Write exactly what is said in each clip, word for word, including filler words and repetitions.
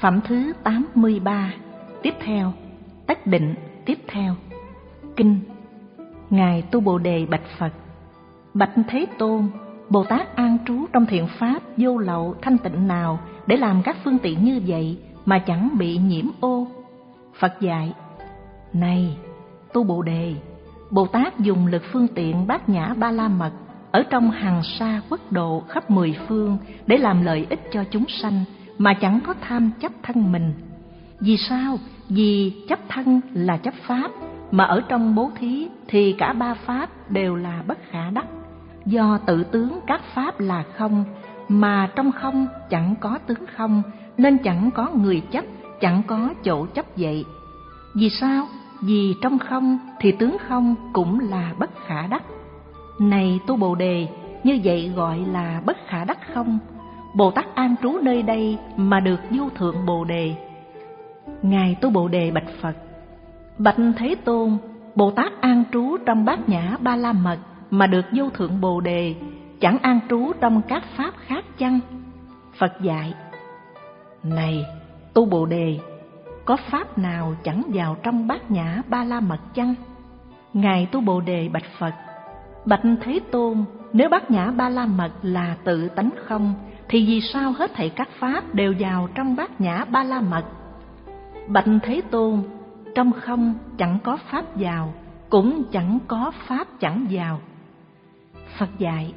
Phẩm thứ tám mươi ba. Tiếp theo, tất định tiếp theo. Kinh. Ngài Tu Bồ Đề bạch Phật: Bạch Thế Tôn, Bồ Tát an trú trong thiện pháp vô lậu thanh tịnh nào để làm các phương tiện như vậy mà chẳng bị nhiễm ô? Phật dạy: Này Tu Bồ Đề, Bồ Tát dùng lực phương tiện bát nhã ba la mật ở trong hằng sa quốc độ khắp mười phương để làm lợi ích cho chúng sanh mà chẳng có tham chấp thân mình. Vì sao? Vì chấp thân là chấp pháp, mà ở trong bố thí thì cả ba pháp đều là bất khả đắc. Do tự tướng các pháp là không, mà trong không chẳng có tướng không, nên chẳng có người chấp, chẳng có chỗ chấp vậy. Vì sao? Vì trong không thì tướng không cũng là bất khả đắc. Này Tu Bồ Đề, như vậy gọi là bất khả đắc không. Bồ Tát an trú nơi đây mà được vô thượng Bồ Đề. Ngài Tu Bồ Đề bạch Phật: Bạch Thế Tôn, Bồ Tát an trú trong bát nhã ba la mật mà được vô thượng Bồ Đề, chẳng an trú trong các pháp khác chăng? Phật dạy: Này Tu Bồ Đề, có pháp nào chẳng vào trong bát nhã ba la mật chăng? Ngài Tu Bồ Đề bạch Phật: Bạch Thế Tôn, nếu bát nhã ba la mật là tự tánh không, thì vì sao hết thảy các pháp đều vào trong bát nhã ba la mật? Bạch Thế Tôn, trong không chẳng có pháp vào, cũng chẳng có pháp chẳng vào. Phật dạy: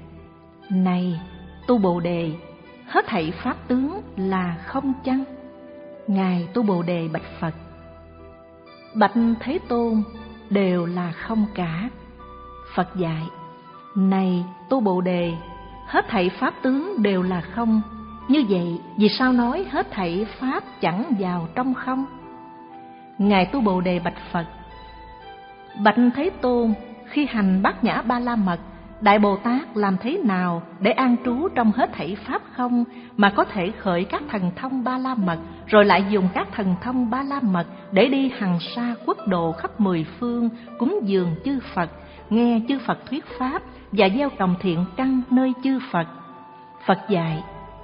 Này Tu Bồ Đề, hết thảy pháp tướng là không chăng? Ngài Tu Bồ Đề bạch Phật: Bạch Thế Tôn, đều là không cả. Phật dạy: Này Tu Bồ Đề, hết thảy pháp tướng đều là không. Như vậy vì sao nói hết thảy pháp chẳng vào trong không? Ngài Tu Bồ Đề bạch Phật: Bạch Thế Tôn, khi hành bát nhã ba la mật, Đại Bồ Tát làm thế nào để an trú trong hết thảy pháp không mà có thể khởi các thần thông ba la mật, rồi lại dùng các thần thông ba la mật để đi hằng sa quốc độ khắp mười phương, cúng dường chư Phật, nghe chư Phật thuyết pháp và gieo trồng thiện căn nơi chư Phật? Phật dạy: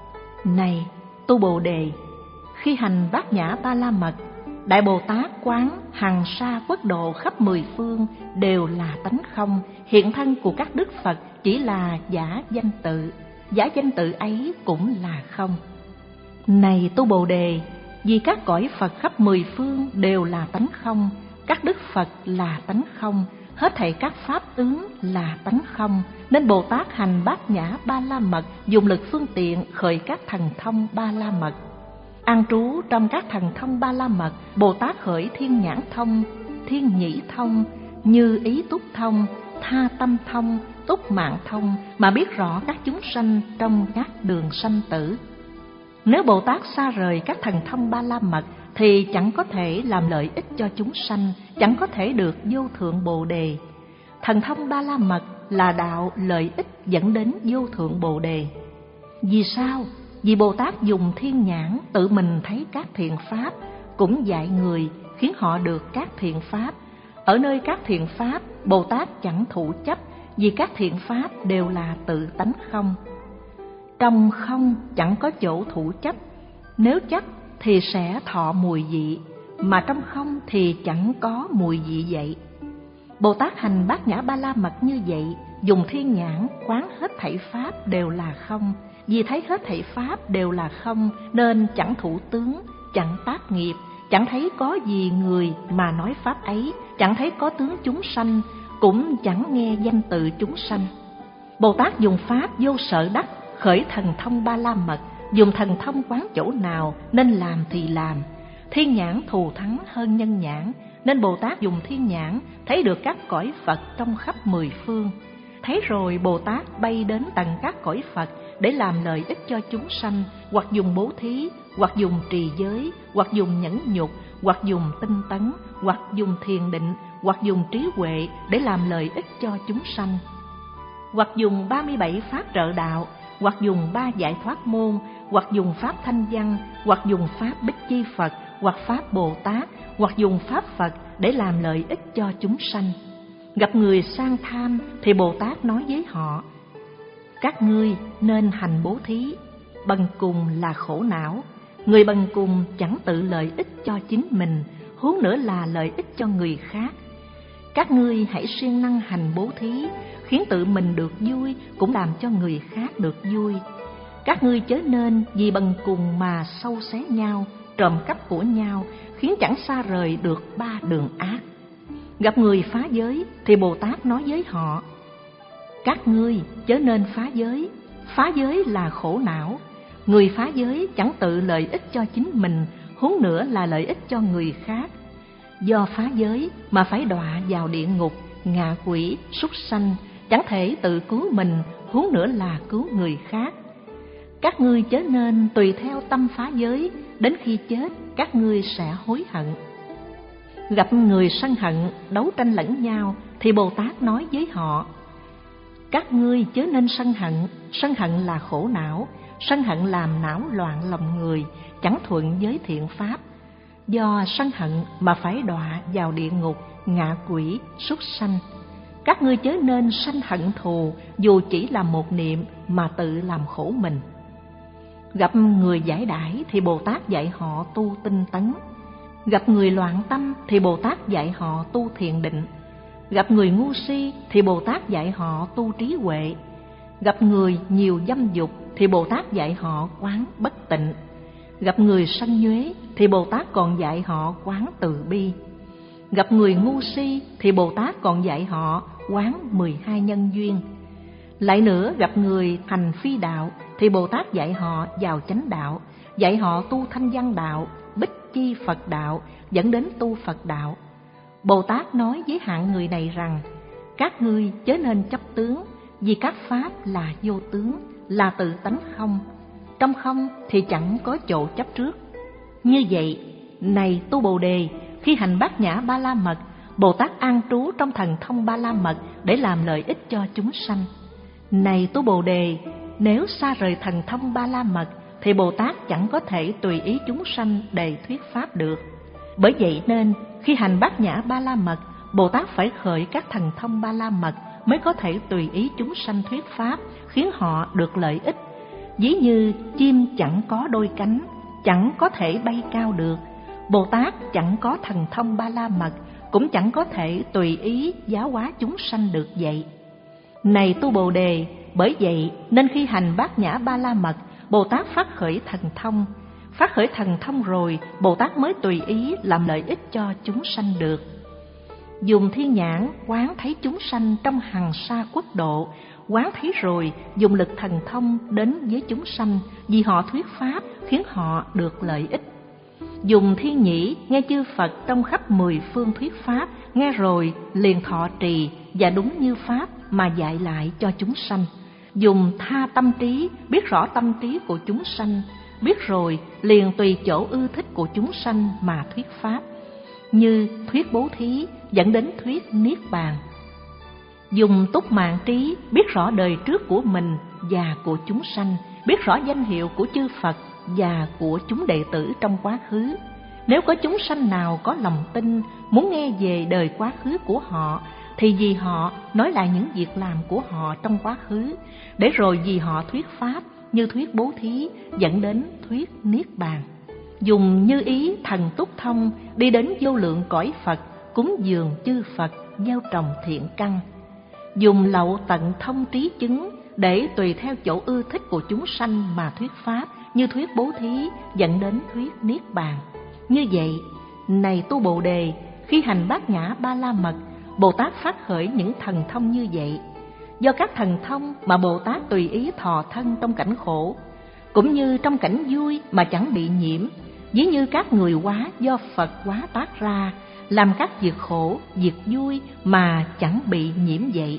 Này Tu Bồ Đề, khi hành bát nhã ba la mật, Đại Bồ Tát quán hằng sa quốc độ khắp mười phương đều là tánh không, hiện thân của các đức Phật chỉ là giả danh tự, giả danh tự ấy cũng là không. Này Tu Bồ Đề, vì các cõi Phật khắp mười phương đều là tánh không, các đức Phật là tánh không, hết thảy các pháp tướng là tánh không, nên Bồ Tát hành bát nhã ba la mật dùng lực phương tiện khởi các thần thông ba la mật. An trú trong các thần thông ba la mật, Bồ Tát khởi thiên nhãn thông, thiên nhĩ thông, như ý túc thông, tha tâm thông, túc mạng thông, mà biết rõ các chúng sanh trong các đường sanh tử. Nếu Bồ Tát xa rời các thần thông ba la mật thì chẳng có thể làm lợi ích cho chúng sanh, chẳng có thể được vô thượng Bồ Đề. Thần thông ba la mật là đạo lợi ích dẫn đến vô thượng Bồ Đề. Vì sao? Vì Bồ Tát dùng thiên nhãn tự mình thấy các thiện pháp, cũng dạy người khiến họ được các thiện pháp. Ở nơi các thiện pháp, Bồ Tát chẳng thụ chấp, vì các thiện pháp đều là tự tánh không. Trong không chẳng có chỗ thụ chấp, nếu chấp thì sẽ thọ mùi vị, mà trong không thì chẳng có mùi vị vậy. Bồ Tát hành bát nhã ba la mật như vậy, dùng thiên nhãn quán hết thảy pháp đều là không. Vì thấy hết thảy pháp đều là không, nên chẳng thủ tướng, chẳng tác nghiệp, chẳng thấy có gì người mà nói pháp ấy, chẳng thấy có tướng chúng sanh, cũng chẳng nghe danh tự chúng sanh. Bồ Tát dùng pháp vô sở đắc, khởi thần thông ba la mật, dùng thần thông quán chỗ nào nên làm thì làm. Thiên nhãn thù thắng hơn nhân nhãn, nên Bồ Tát dùng thiên nhãn thấy được các cõi Phật trong khắp mười phương. Thấy rồi Bồ Tát bay đến tận các cõi Phật để làm lợi ích cho chúng sanh, hoặc dùng bố thí, hoặc dùng trì giới, hoặc dùng nhẫn nhục, hoặc dùng tinh tấn, hoặc dùng thiền định, hoặc dùng trí huệ để làm lợi ích cho chúng sanh, hoặc dùng ba mươi bảy pháp trợ đạo, hoặc dùng ba giải thoát môn, hoặc dùng pháp thanh văn, hoặc dùng pháp bích chi Phật, hoặc pháp Bồ Tát, hoặc dùng pháp Phật để làm lợi ích cho chúng sanh. Gặp người sang tham thì Bồ Tát nói với họ: các ngươi nên hành bố thí, bần cùng là khổ não, Người bần cùng chẳng tự lợi ích cho chính mình, huống nữa là lợi ích cho người khác. Các ngươi hãy siêng năng hành bố thí, khiến tự mình được vui, cũng làm cho người khác được vui. Các ngươi chớ nên vì bần cùng mà sâu xé nhau, trộm cắp của nhau, khiến chẳng xa rời được ba đường ác. Gặp người phá giới thì Bồ Tát nói với họ: các ngươi chớ nên phá giới, phá giới là khổ não. Người phá giới chẳng tự lợi ích cho chính mình, huống nữa là lợi ích cho người khác. Do phá giới mà phải đọa vào địa ngục, ngạ quỷ, súc sanh, chẳng thể tự cứu mình, huống nữa là cứu người khác. Các ngươi chớ nên tùy theo tâm phá giới, đến khi chết các ngươi sẽ hối hận. Gặp người sân hận, đấu tranh lẫn nhau thì Bồ Tát nói với họ: các ngươi chớ nên sân hận, sân hận là khổ não, sân hận làm não loạn lòng người, chẳng thuận với thiện pháp. Do sân hận mà phải đọa vào địa ngục, ngạ quỷ, súc sanh. Các ngươi chớ nên sanh hận thù, dù chỉ là một niệm mà tự làm khổ mình. Gặp người giải đãi thì Bồ Tát dạy họ tu tinh tấn. Gặp người loạn tâm thì Bồ Tát dạy họ tu thiền định. Gặp người ngu si thì Bồ Tát dạy họ tu trí huệ. Gặp người nhiều dâm dục thì Bồ Tát dạy họ quán bất tịnh. Gặp người sân nhuế thì Bồ Tát còn dạy họ quán từ bi. Gặp người ngu si thì Bồ Tát còn dạy họ quán mười hai nhân duyên. Lại nữa, gặp người hành phi đạo thì Bồ Tát dạy họ vào chánh đạo, dạy họ tu thanh văn đạo, bích chi Phật đạo, dẫn đến tu Phật đạo. Bồ Tát nói với hạng người này rằng: các ngươi chớ nên chấp tướng, vì các pháp là vô tướng, là tự tánh không. Trong không thì chẳng có chỗ chấp trước. Như vậy, này tu Bồ Đề, khi hành bát nhã ba la mật, Bồ Tát an trú trong thần thông ba la mật để làm lợi ích cho chúng sanh. Này tu Bồ Đề, nếu xa rời thần thông ba la mật thì Bồ Tát chẳng có thể tùy ý chúng sanh để thuyết pháp được. Bởi vậy nên khi hành bát nhã ba la mật, Bồ Tát phải khởi các thần thông ba la mật mới có thể tùy ý chúng sanh thuyết pháp, khiến họ được lợi ích. Ví như chim chẳng có đôi cánh, chẳng có thể bay cao được, Bồ Tát chẳng có thần thông ba la mật, cũng chẳng có thể tùy ý giáo hóa chúng sanh được vậy. Này tu Bồ Đề, bởi vậy nên khi hành bát nhã ba la mật, Bồ Tát phát khởi thần thông. Phát khởi thần thông rồi, Bồ Tát mới tùy ý làm lợi ích cho chúng sanh được. Dùng thiên nhãn quán thấy chúng sanh trong hằng sa quốc độ, quán thấy rồi dùng lực thần thông đến với chúng sanh, vì họ thuyết pháp khiến họ được lợi ích. Dùng thiên nhĩ nghe chư Phật trong khắp mười phương thuyết pháp, nghe rồi liền thọ trì và đúng như pháp mà dạy lại cho chúng sanh. Dùng tha tâm trí biết rõ tâm trí của chúng sanh, biết rồi liền tùy chỗ ưa thích của chúng sanh mà thuyết pháp, như thuyết bố thí dẫn đến thuyết niết bàn. Dùng túc mạng trí biết rõ đời trước của mình và của chúng sanh, biết rõ danh hiệu của chư Phật và của chúng đệ tử trong quá khứ. Nếu có chúng sanh nào có lòng tin muốn nghe về đời quá khứ của họ, thì vì họ nói lại những việc làm của họ trong quá khứ, để rồi vì họ thuyết pháp như thuyết bố thí dẫn đến thuyết niết bàn. Dùng như ý thần túc thông đi đến vô lượng cõi Phật, cúng dường chư Phật, gieo trồng thiện căn. Dùng lậu tận thông trí chứng để tùy theo chỗ ưa thích của chúng sanh mà thuyết pháp như thuyết bố thí dẫn đến thuyết niết bàn. Như vậy, này tu Bồ Đề, khi hành bát nhã ba la mật, Bồ Tát phát khởi những thần thông như vậy. Do các thần thông mà Bồ Tát tùy ý thọ thân trong cảnh khổ, cũng như trong cảnh vui mà chẳng bị nhiễm, ví như các người hóa do Phật hóa tác ra, làm các việc khổ, việc vui mà chẳng bị nhiễm vậy.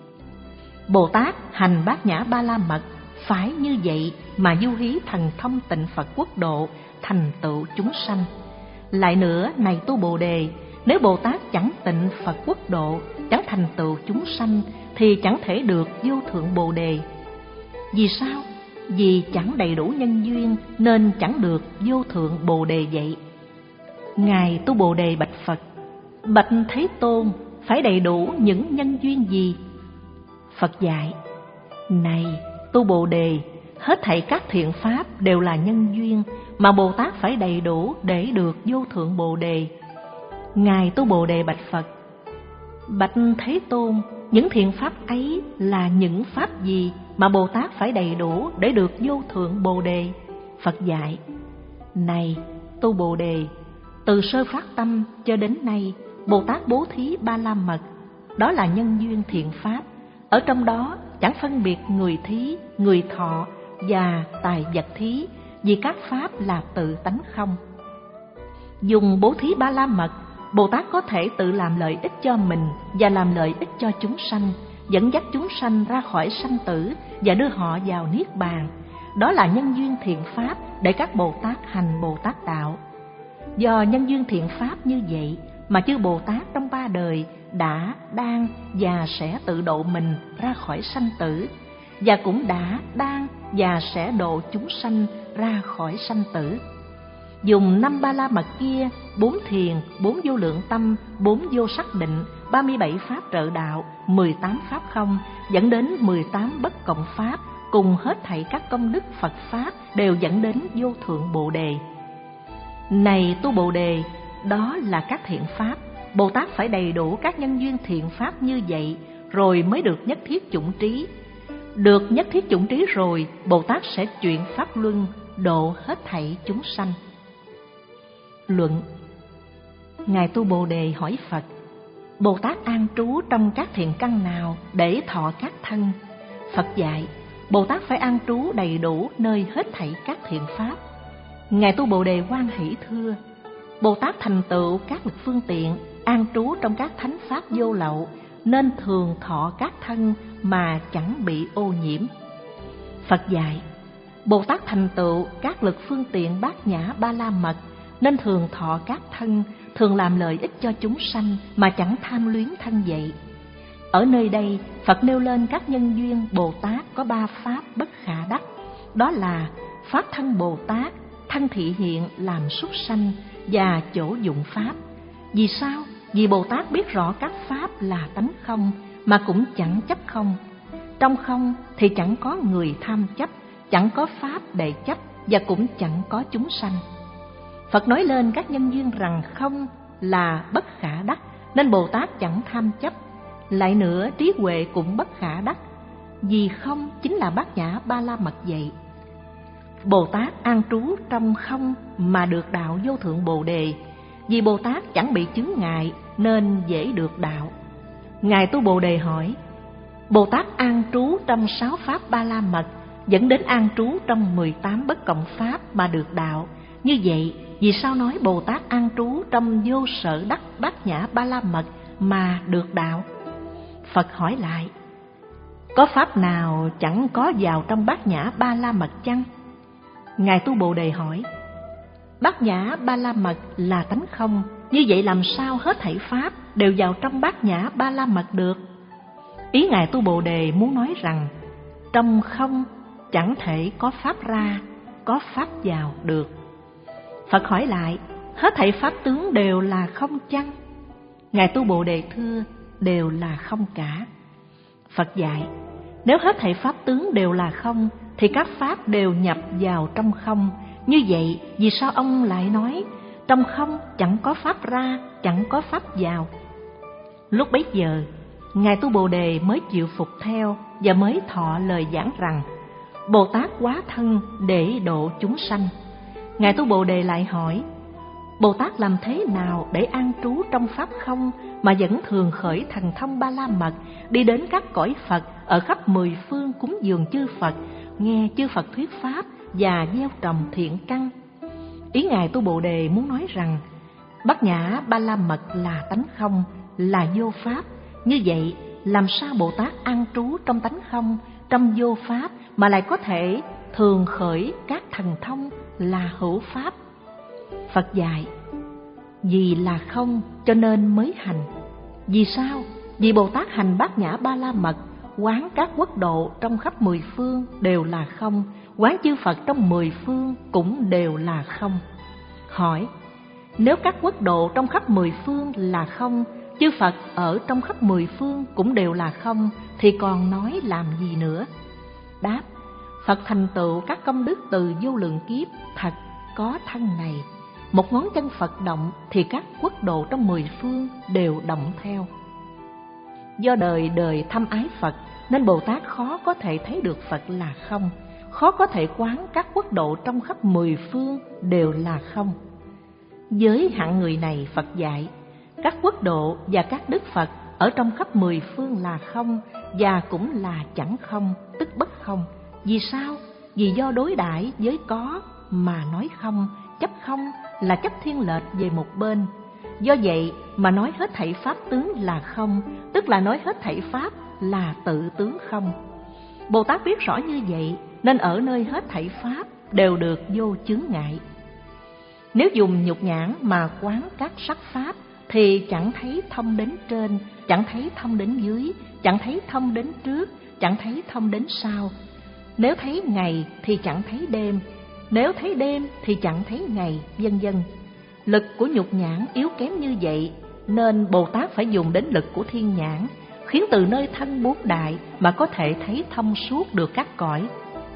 Bồ Tát hành bát nhã ba la mật phải như vậy mà du hí thần thông tịnh Phật quốc độ, thành tựu chúng sanh. Lại nữa, này tu Bồ Đề, nếu Bồ Tát chẳng tịnh Phật quốc độ, chẳng thành tựu chúng sanh, thì chẳng thể được vô thượng Bồ Đề. Vì sao? Vì chẳng đầy đủ nhân duyên nên chẳng được vô thượng Bồ Đề vậy. Ngài tu Bồ Đề bạch Phật: bạch Thế Tôn, phải đầy đủ những nhân duyên gì? Phật dạy: này tu Bồ Đề, hết thảy các thiện pháp đều là nhân duyên mà Bồ Tát phải đầy đủ để được vô thượng Bồ Đề. Ngài Tu Bồ Đề bạch Phật: Bạch Thế Tôn, những thiện pháp ấy là những pháp gì mà Bồ Tát phải đầy đủ để được vô thượng Bồ Đề? Phật dạy: Này Tu Bồ Đề, từ sơ phát tâm cho đến nay, Bồ Tát bố thí ba la mật, đó là nhân duyên thiện pháp. Ở trong đó chẳng phân biệt người thí, người thọ và tài vật thí, vì các pháp là tự tánh không. Dùng bố thí ba la mật, Bồ Tát có thể tự làm lợi ích cho mình và làm lợi ích cho chúng sanh, dẫn dắt chúng sanh ra khỏi sanh tử và đưa họ vào niết bàn. Đó là nhân duyên thiện pháp để các Bồ Tát hành Bồ Tát đạo. Do nhân duyên thiện pháp như vậy mà chư Bồ Tát trong ba đời đã, đang và sẽ tự độ mình ra khỏi sanh tử, và cũng đã, đang và sẽ độ chúng sanh ra khỏi sanh tử. Dùng năm ba la mật kia, bốn thiền, bốn vô lượng tâm, bốn vô sắc định, ba mươi bảy pháp trợ đạo, mười tám pháp không, dẫn đến mười tám bất cộng pháp, cùng hết thảy các công đức Phật pháp đều dẫn đến vô thượng Bồ Đề. Này Tu Bồ Đề, đó là các thiện pháp. Bồ Tát phải đầy đủ các nhân duyên thiện pháp như vậy, rồi mới được nhất thiết chủng trí. Được nhất thiết chủng trí rồi, Bồ Tát sẽ chuyển pháp luân, độ hết thảy chúng sanh. Luận. Ngài Tu Bồ Đề hỏi Phật: Bồ Tát an trú trong các thiện căn nào để thọ các thân? Phật dạy: Bồ Tát phải an trú đầy đủ nơi hết thảy các thiện pháp. Ngài Tu Bồ Đề hoan hỷ thưa: Bồ Tát thành tựu các lực phương tiện, an trú trong các thánh pháp vô lậu, nên thường thọ các thân mà chẳng bị ô nhiễm. Phật dạy: Bồ Tát thành tựu các lực phương tiện bát nhã ba la mật, nên thường thọ các thân, thường làm lợi ích cho chúng sanh mà chẳng tham luyến thân vậy. Ở nơi đây, Phật nêu lên các nhân duyên Bồ Tát có ba pháp bất khả đắc, đó là pháp thân Bồ Tát, thân thị hiện làm súc sanh và chỗ dụng pháp. Vì sao? Vì Bồ Tát biết rõ các pháp là tánh không mà cũng chẳng chấp không. Trong không thì chẳng có người tham chấp, chẳng có pháp để chấp và cũng chẳng có chúng sanh. Phật nói lên các nhân duyên rằng không là bất khả đắc, nên Bồ Tát chẳng tham chấp. Lại nữa, trí huệ cũng bất khả đắc, vì không chính là bát nhã ba la mật vậy. Bồ Tát an trú trong không mà được đạo vô thượng Bồ Đề, vì Bồ Tát chẳng bị chướng ngại nên dễ được đạo. Ngài Tu Bồ Đề hỏi: Bồ Tát an trú trong sáu pháp ba la mật, dẫn đến an trú trong mười tám bất cộng pháp mà được đạo. Như vậy, vì sao nói Bồ Tát an trú trong vô sở đắc bát nhã ba la mật mà được đạo? Phật hỏi lại: Có pháp nào chẳng có vào trong bát nhã ba la mật chăng? Ngài Tu Bồ Đề hỏi: Bát nhã ba la mật là tánh không, như vậy làm sao hết thảy pháp đều vào trong bát nhã ba la mật được? Ý Ngài Tu Bồ Đề muốn nói rằng, trong không chẳng thể có pháp ra, có pháp vào được. Phật hỏi lại: Hết thảy pháp tướng đều là không chăng? Ngài Tu Bồ Đề thưa: Đều là không cả. Phật dạy: Nếu hết thảy pháp tướng đều là không, thì các pháp đều nhập vào trong không. Như vậy, vì sao ông lại nói trong không chẳng có pháp ra, chẳng có pháp vào? Lúc bấy giờ, Ngài Tu Bồ Đề mới chịu phục theo và mới thọ lời giảng rằng Bồ Tát hóa thân để độ chúng sanh. Ngài Tu Bồ Đề lại hỏi: Bồ Tát làm thế nào để an trú trong pháp không mà vẫn thường khởi thần thông ba la mật, đi đến các cõi Phật ở khắp mười phương cúng dường chư Phật, nghe chư Phật thuyết pháp và gieo trồng thiện căn? Ý Ngài Tu Bồ Đề muốn nói rằng bát nhã ba la mật là tánh không, là vô pháp. Như vậy, làm sao Bồ Tát an trú trong tánh không, trong vô pháp mà lại có thể thường khởi các thần thông là hữu pháp? Phật dạy: Vì là không cho nên mới hành. Vì sao? Vì Bồ Tát hành bát nhã ba la mật, quán các quốc độ trong khắp mười phương đều là không, quán chư Phật trong mười phương cũng đều là không. Hỏi: Nếu các quốc độ trong khắp mười phương là không, chư Phật ở trong khắp mười phương cũng đều là không, thì còn nói làm gì nữa? Đáp: Phật thành tựu các công đức từ vô lượng kiếp, thật có thân này. Một ngón chân Phật động thì các quốc độ trong mười phương đều động theo. Do đời đời thâm ái Phật nên Bồ Tát khó có thể thấy được Phật là không, khó có thể quán các quốc độ trong khắp mười phương đều là không. Với hạng người này, Phật dạy các quốc độ và các đức Phật ở trong khắp mười phương là không, và cũng là chẳng không, tức bất không. Vì sao? Vì do đối đãi với có mà nói không, chấp không là chấp thiên lệch về một bên. Do vậy mà nói hết thảy pháp tướng là không, tức là nói hết thảy pháp là tự tướng không. Bồ Tát biết rõ như vậy nên ở nơi hết thảy pháp đều được vô chướng ngại. Nếu dùng nhục nhãn mà quán các sắc pháp thì chẳng thấy thông đến trên, chẳng thấy thông đến dưới, chẳng thấy thông đến trước, chẳng thấy thông đến sau. Nếu thấy ngày thì chẳng thấy đêm, nếu thấy đêm thì chẳng thấy ngày, vân vân. Lực của nhục nhãn yếu kém như vậy nên Bồ Tát phải dùng đến lực của thiên nhãn, khiến từ nơi thân bút đại mà có thể thấy thông suốt được các cõi.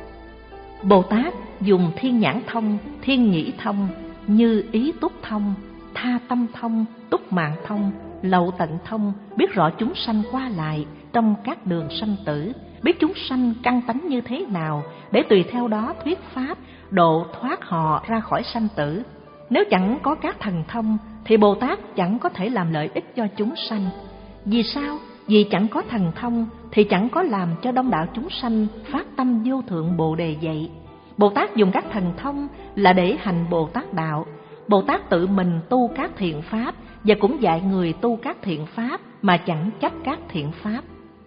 Bồ Tát dùng thiên nhãn thông, thiên nhĩ thông, như ý túc thông, tha tâm thông, túc mạng thông, lậu tận thông, biết rõ chúng sanh qua lại trong các đường sanh tử, biết chúng sanh căn tánh như thế nào để tùy theo đó thuyết pháp độ thoát họ ra khỏi sanh tử. Nếu chẳng có các thần thông thì Bồ Tát chẳng có thể làm lợi ích cho chúng sanh. Vì sao? Vì chẳng có thần thông thì chẳng có làm cho đông đảo chúng sanh phát tâm vô thượng Bồ Đề vậy. Bồ Tát dùng các thần thông là để hành Bồ Tát đạo. Bồ Tát tự mình tu các thiện pháp và cũng dạy người tu các thiện pháp mà chẳng chấp các thiện pháp.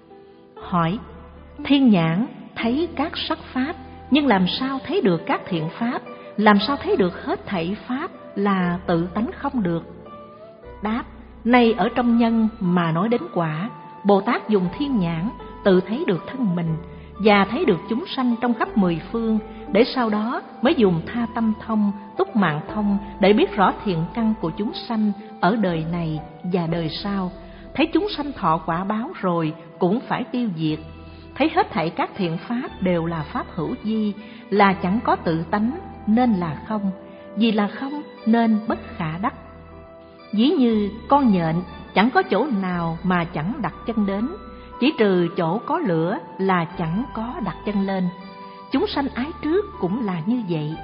Hỏi: thiên nhãn thấy các sắc pháp, nhưng làm sao thấy được các thiện pháp? Làm sao thấy được hết thảy pháp là tự tánh không được? Đáp: nay ở trong nhân mà nói đến quả, Bồ Tát dùng thiên nhãn tự thấy được thân mình và thấy được chúng sanh trong khắp mười phương, để sau đó mới dùng tha tâm thông, túc mạng thông để biết rõ thiện căn của chúng sanh ở đời này và đời sau. Thấy chúng sanh thọ quả báo rồi cũng phải tiêu diệt. Thấy hết thảy các thiện pháp đều là pháp hữu vi, là chẳng có tự tánh nên là không, vì là không nên bất khả đắc. Ví như con nhện chẳng có chỗ nào mà chẳng đặt chân đến, chỉ trừ chỗ có lửa là chẳng có đặt chân lên. Chúng sanh ái trước cũng là như vậy.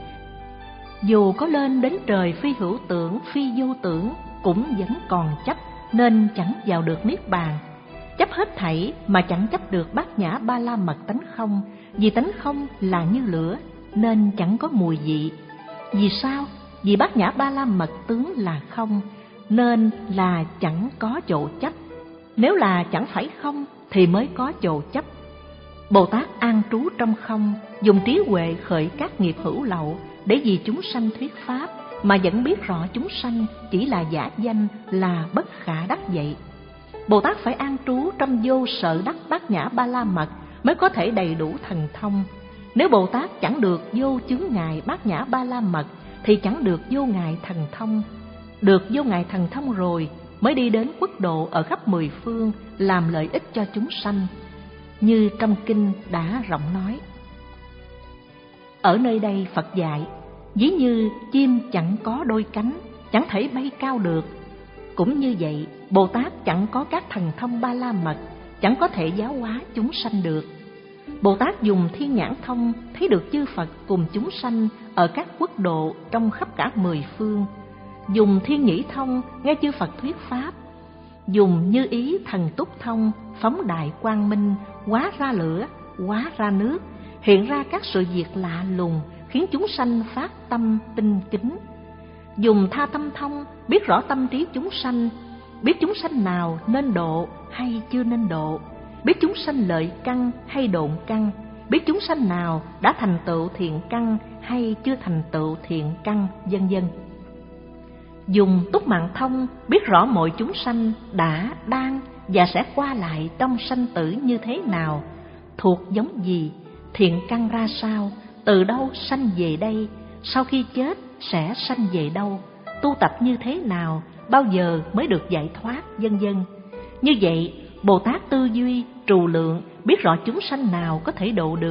Dù có lên đến trời phi hữu tưởng, phi vô tưởng, cũng vẫn còn chấp nên chẳng vào được niết bàn. Chấp hết thảy mà chẳng chấp được bát nhã ba la mật tánh không, vì tánh không là như lửa nên chẳng có mùi vị. Vì sao? Vì bát nhã ba la mật tướng là không nên là chẳng có chỗ chấp. Nếu là chẳng phải không thì mới có chỗ chấp. Bồ Tát an trú trong không, dùng trí huệ khởi các nghiệp hữu lậu để vì chúng sanh thuyết pháp, mà vẫn biết rõ chúng sanh chỉ là giả danh, là bất khả đắc vậy. Bồ Tát phải an trú trong vô sợ đắc bát nhã ba la mật mới có thể đầy đủ thần thông. Nếu Bồ Tát chẳng được vô chướng ngại bát nhã ba la mật thì chẳng được vô ngại thần thông. Được vô ngại thần thông rồi mới đi đến quốc độ ở khắp mười phương làm lợi ích cho chúng sanh. Như trong kinh đã rộng nói. Ở nơi đây Phật dạy, ví như chim chẳng có đôi cánh, chẳng thể bay cao được. Cũng như vậy, Bồ Tát chẳng có các thần thông ba la mật, chẳng có thể giáo hóa chúng sanh được. Bồ Tát dùng thiên nhãn thông thấy được chư Phật cùng chúng sanh ở các quốc độ trong khắp cả mười phương. Dùng thiên nhĩ thông nghe chư Phật thuyết pháp. Dùng như ý thần túc thông phóng đại quang minh, hóa ra lửa, hóa ra nước, hiện ra các sự việc lạ lùng, khiến chúng sanh phát tâm tinh kính. Dùng tha tâm thông biết rõ tâm trí chúng sanh, biết chúng sanh nào nên độ hay chưa nên độ, biết chúng sanh lợi căn hay độn căn, biết chúng sanh nào đã thành tựu thiện căn hay chưa thành tựu thiện căn, vân vân. Dùng túc mạng thông biết rõ mọi chúng sanh đã, đang và sẽ qua lại trong sanh tử như thế nào, thuộc giống gì, thiện căn ra sao, từ đâu sanh về đây, sau khi chết sẽ sanh về đâu, tu tập như thế nào, bao giờ mới được giải thoát, vân vân. Như vậy, Bồ Tát tư duy, trù lượng, biết rõ chúng sanh nào có thể độ được,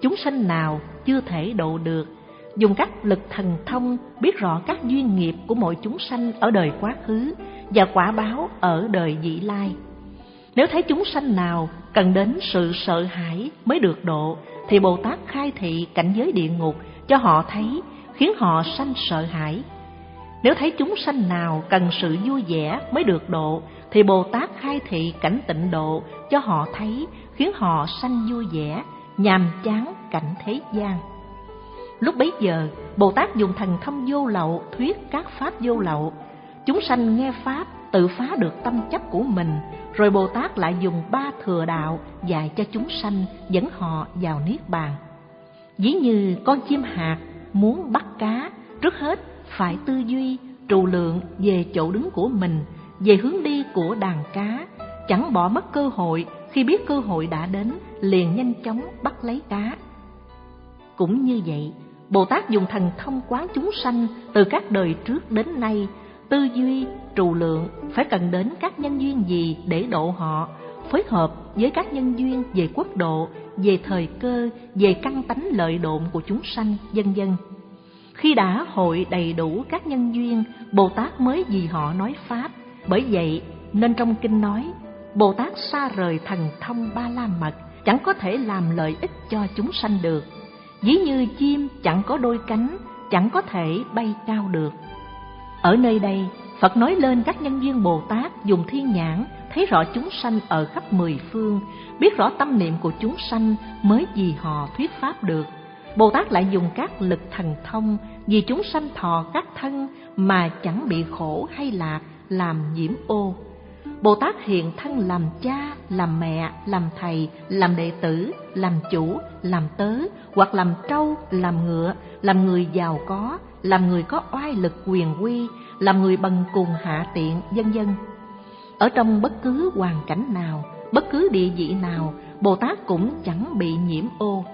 chúng sanh nào chưa thể độ được, dùng các lực thần thông biết rõ các duyên nghiệp của mọi chúng sanh ở đời quá khứ và quả báo ở đời vị lai. Nếu thấy chúng sanh nào cần đến sự sợ hãi mới được độ, thì Bồ Tát khai thị cảnh giới địa ngục cho họ thấy, khiến họ sanh sợ hãi. Nếu thấy chúng sanh nào cần sự vui vẻ mới được độ, thì Bồ Tát khai thị cảnh tịnh độ cho họ thấy, khiến họ sanh vui vẻ, nhàm chán cảnh thế gian. Lúc bấy giờ, Bồ Tát dùng thần thông vô lậu thuyết các pháp vô lậu. Chúng sanh nghe pháp tự phá được tâm chấp của mình, rồi Bồ Tát lại dùng ba thừa đạo dạy cho chúng sanh, dẫn họ vào niết bàn. Ví như con chim hạt muốn bắt cá, trước hết phải tư duy trù lượng về chỗ đứng của mình, về hướng đi của đàn cá, chẳng bỏ mất cơ hội, khi biết cơ hội đã đến liền nhanh chóng bắt lấy cá. Cũng như vậy, Bồ Tát dùng thần thông quán chúng sanh từ các đời trước đến nay, tư duy trù lượng phải cần đến các nhân duyên gì để độ họ, phối hợp với các nhân duyên về quốc độ, về thời cơ, về căn tánh lợi độn của chúng sanh, vân vân. Khi đã hội đầy đủ các nhân duyên, Bồ Tát mới vì họ nói pháp. Bởi vậy nên trong kinh nói, Bồ Tát xa rời thần thông ba la mật, chẳng có thể làm lợi ích cho chúng sanh được. Ví như chim chẳng có đôi cánh, chẳng có thể bay cao được. Ở nơi đây, Phật nói lên các nhân duyên Bồ Tát dùng thiên nhãn thấy rõ chúng sanh ở khắp mười phương, biết rõ tâm niệm của chúng sanh mới vì họ thuyết pháp được. Bồ Tát lại dùng các lực thần thông vì chúng sanh thọ các thân mà chẳng bị khổ hay lạc làm nhiễm ô. Bồ Tát hiện thân làm cha, làm mẹ, làm thầy, làm đệ tử, làm chủ, làm tớ, hoặc làm trâu, làm ngựa, làm người giàu có, làm người có oai lực quyền uy, làm người bần cùng hạ tiện, vân vân. Ở trong bất cứ hoàn cảnh nào, bất cứ địa vị nào, Bồ Tát cũng chẳng bị nhiễm ô.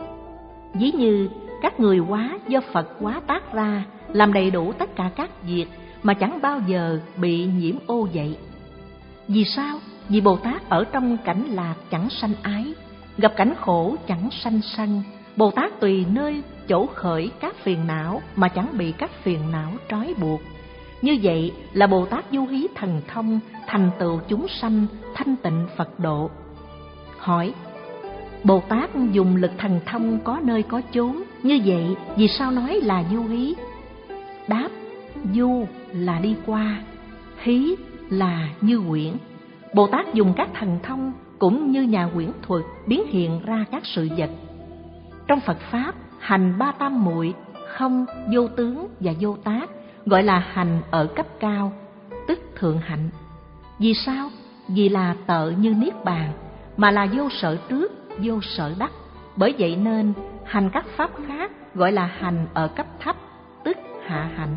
Ví như các người hóa do Phật hóa tác ra, làm đầy đủ tất cả các việc mà chẳng bao giờ bị nhiễm ô vậy. Vì sao? Vì Bồ Tát ở trong cảnh lạc chẳng sanh ái, gặp cảnh khổ chẳng sanh sân. Bồ Tát tùy nơi chỗ khởi các phiền não mà chẳng bị các phiền não trói buộc. Như vậy là Bồ Tát du hí thần thông, thành tựu chúng sanh, thanh tịnh Phật độ. Hỏi: Bồ Tát dùng lực thần thông có nơi có chốn, như vậy vì sao nói là du hí? Đáp: du là đi qua, hí là như quyển. Bồ Tát dùng các thần thông cũng như nhà quyển thuật biến hiện ra các sự vật. Trong Phật Pháp, hành ba tam muội, không, vô tướng và vô tác, gọi là hành ở cấp cao, tức thượng hạnh. Vì sao? Vì là tợ như niết bàn, mà là vô sở trước, vô sở đắc. Bởi vậy nên hành các pháp khác gọi là hành ở cấp thấp, tức hạ hạnh.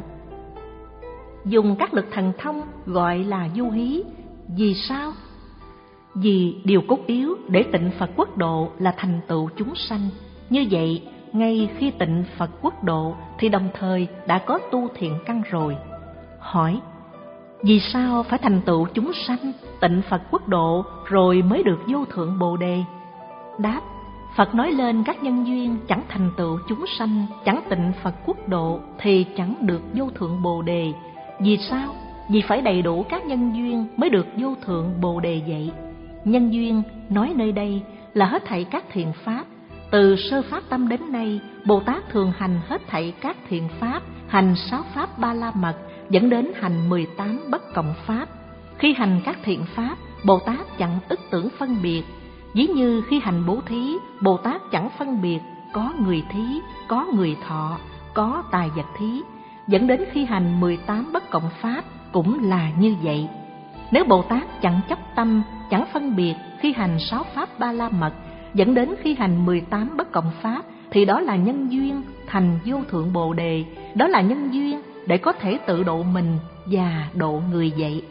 Dùng các lực thần thông gọi là du hí. Vì sao? Vì điều cốt yếu để tịnh Phật quốc độ là thành tựu chúng sanh. Như vậy, ngay khi tịnh Phật quốc độ thì đồng thời đã có tu thiện căn rồi. Hỏi: vì sao phải thành tựu chúng sanh, tịnh Phật quốc độ rồi mới được vô thượng Bồ đề? Đáp: Phật nói lên các nhân duyên chẳng thành tựu chúng sanh, chẳng tịnh Phật quốc độ thì chẳng được vô thượng Bồ đề. Vì sao? Vì phải đầy đủ các nhân duyên mới được vô thượng Bồ đề vậy. Nhân duyên nói nơi đây là hết thảy các thiện pháp. Từ sơ pháp tâm đến nay, Bồ Tát thường hành hết thảy các thiện pháp, hành sáu pháp ba la mật, dẫn đến hành mười tám bất cộng pháp. Khi hành các thiện pháp, Bồ Tát chẳng ức tưởng phân biệt. Ví như khi hành bố thí, Bồ Tát chẳng phân biệt có người thí, có người thọ, có tài vật thí. Dẫn đến khi hành mười tám bất cộng pháp cũng là như vậy. Nếu Bồ Tát chẳng chấp tâm, chẳng phân biệt khi hành sáu pháp ba la mật, dẫn đến khi hành mười tám bất cộng pháp, thì đó là nhân duyên thành vô thượng Bồ đề. Đó là nhân duyên để có thể tự độ mình và độ người vậy.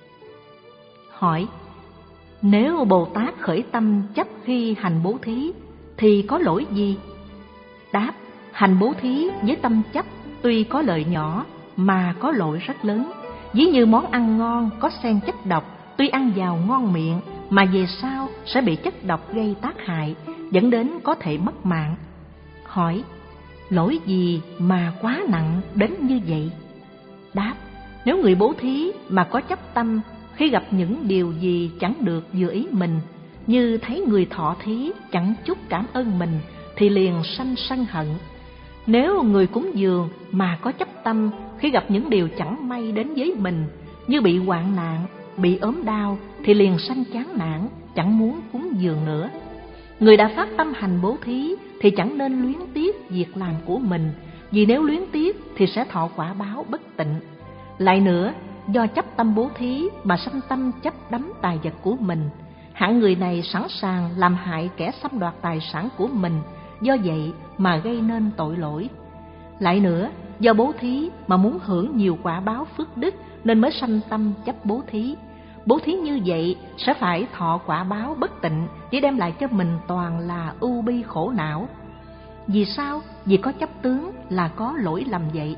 Hỏi: nếu Bồ Tát khởi tâm chấp khi hành bố thí thì có lỗi gì? Đáp: hành bố thí với tâm chấp tuy có lợi nhỏ mà có lỗi rất lớn. Ví như món ăn ngon có xen chất độc, tuy ăn vào ngon miệng mà về sau sẽ bị chất độc gây tác hại. dẫn đến có thể mất mạng. Hỏi, lỗi gì mà quá nặng đến như vậy? Đáp, nếu người bố thí mà có chấp tâm, khi gặp những điều gì chẳng được vừa ý mình, như thấy người thọ thí chẳng chút cảm ơn mình, thì liền sanh sân hận. Nếu người cúng dường mà có chấp tâm, khi gặp những điều chẳng may đến với mình, như bị hoạn nạn, bị ốm đau, thì liền sanh chán nản, chẳng muốn cúng dường nữa. Người đã phát tâm hành bố thí thì chẳng nên luyến tiếc việc làm của mình, vì nếu luyến tiếc thì sẽ thọ quả báo bất tịnh. Lại nữa, do chấp tâm bố thí mà sanh tâm chấp đắm tài vật của mình, hạng người này sẵn sàng làm hại kẻ xâm đoạt tài sản của mình, do vậy mà gây nên tội lỗi. Lại nữa, do bố thí mà muốn hưởng nhiều quả báo phước đức nên mới sanh tâm chấp bố thí. Bố thí như vậy sẽ phải thọ quả báo bất tịnh, chỉ đem lại cho mình toàn là ưu bi khổ não. Vì sao? Vì có chấp tướng là có lỗi lầm vậy.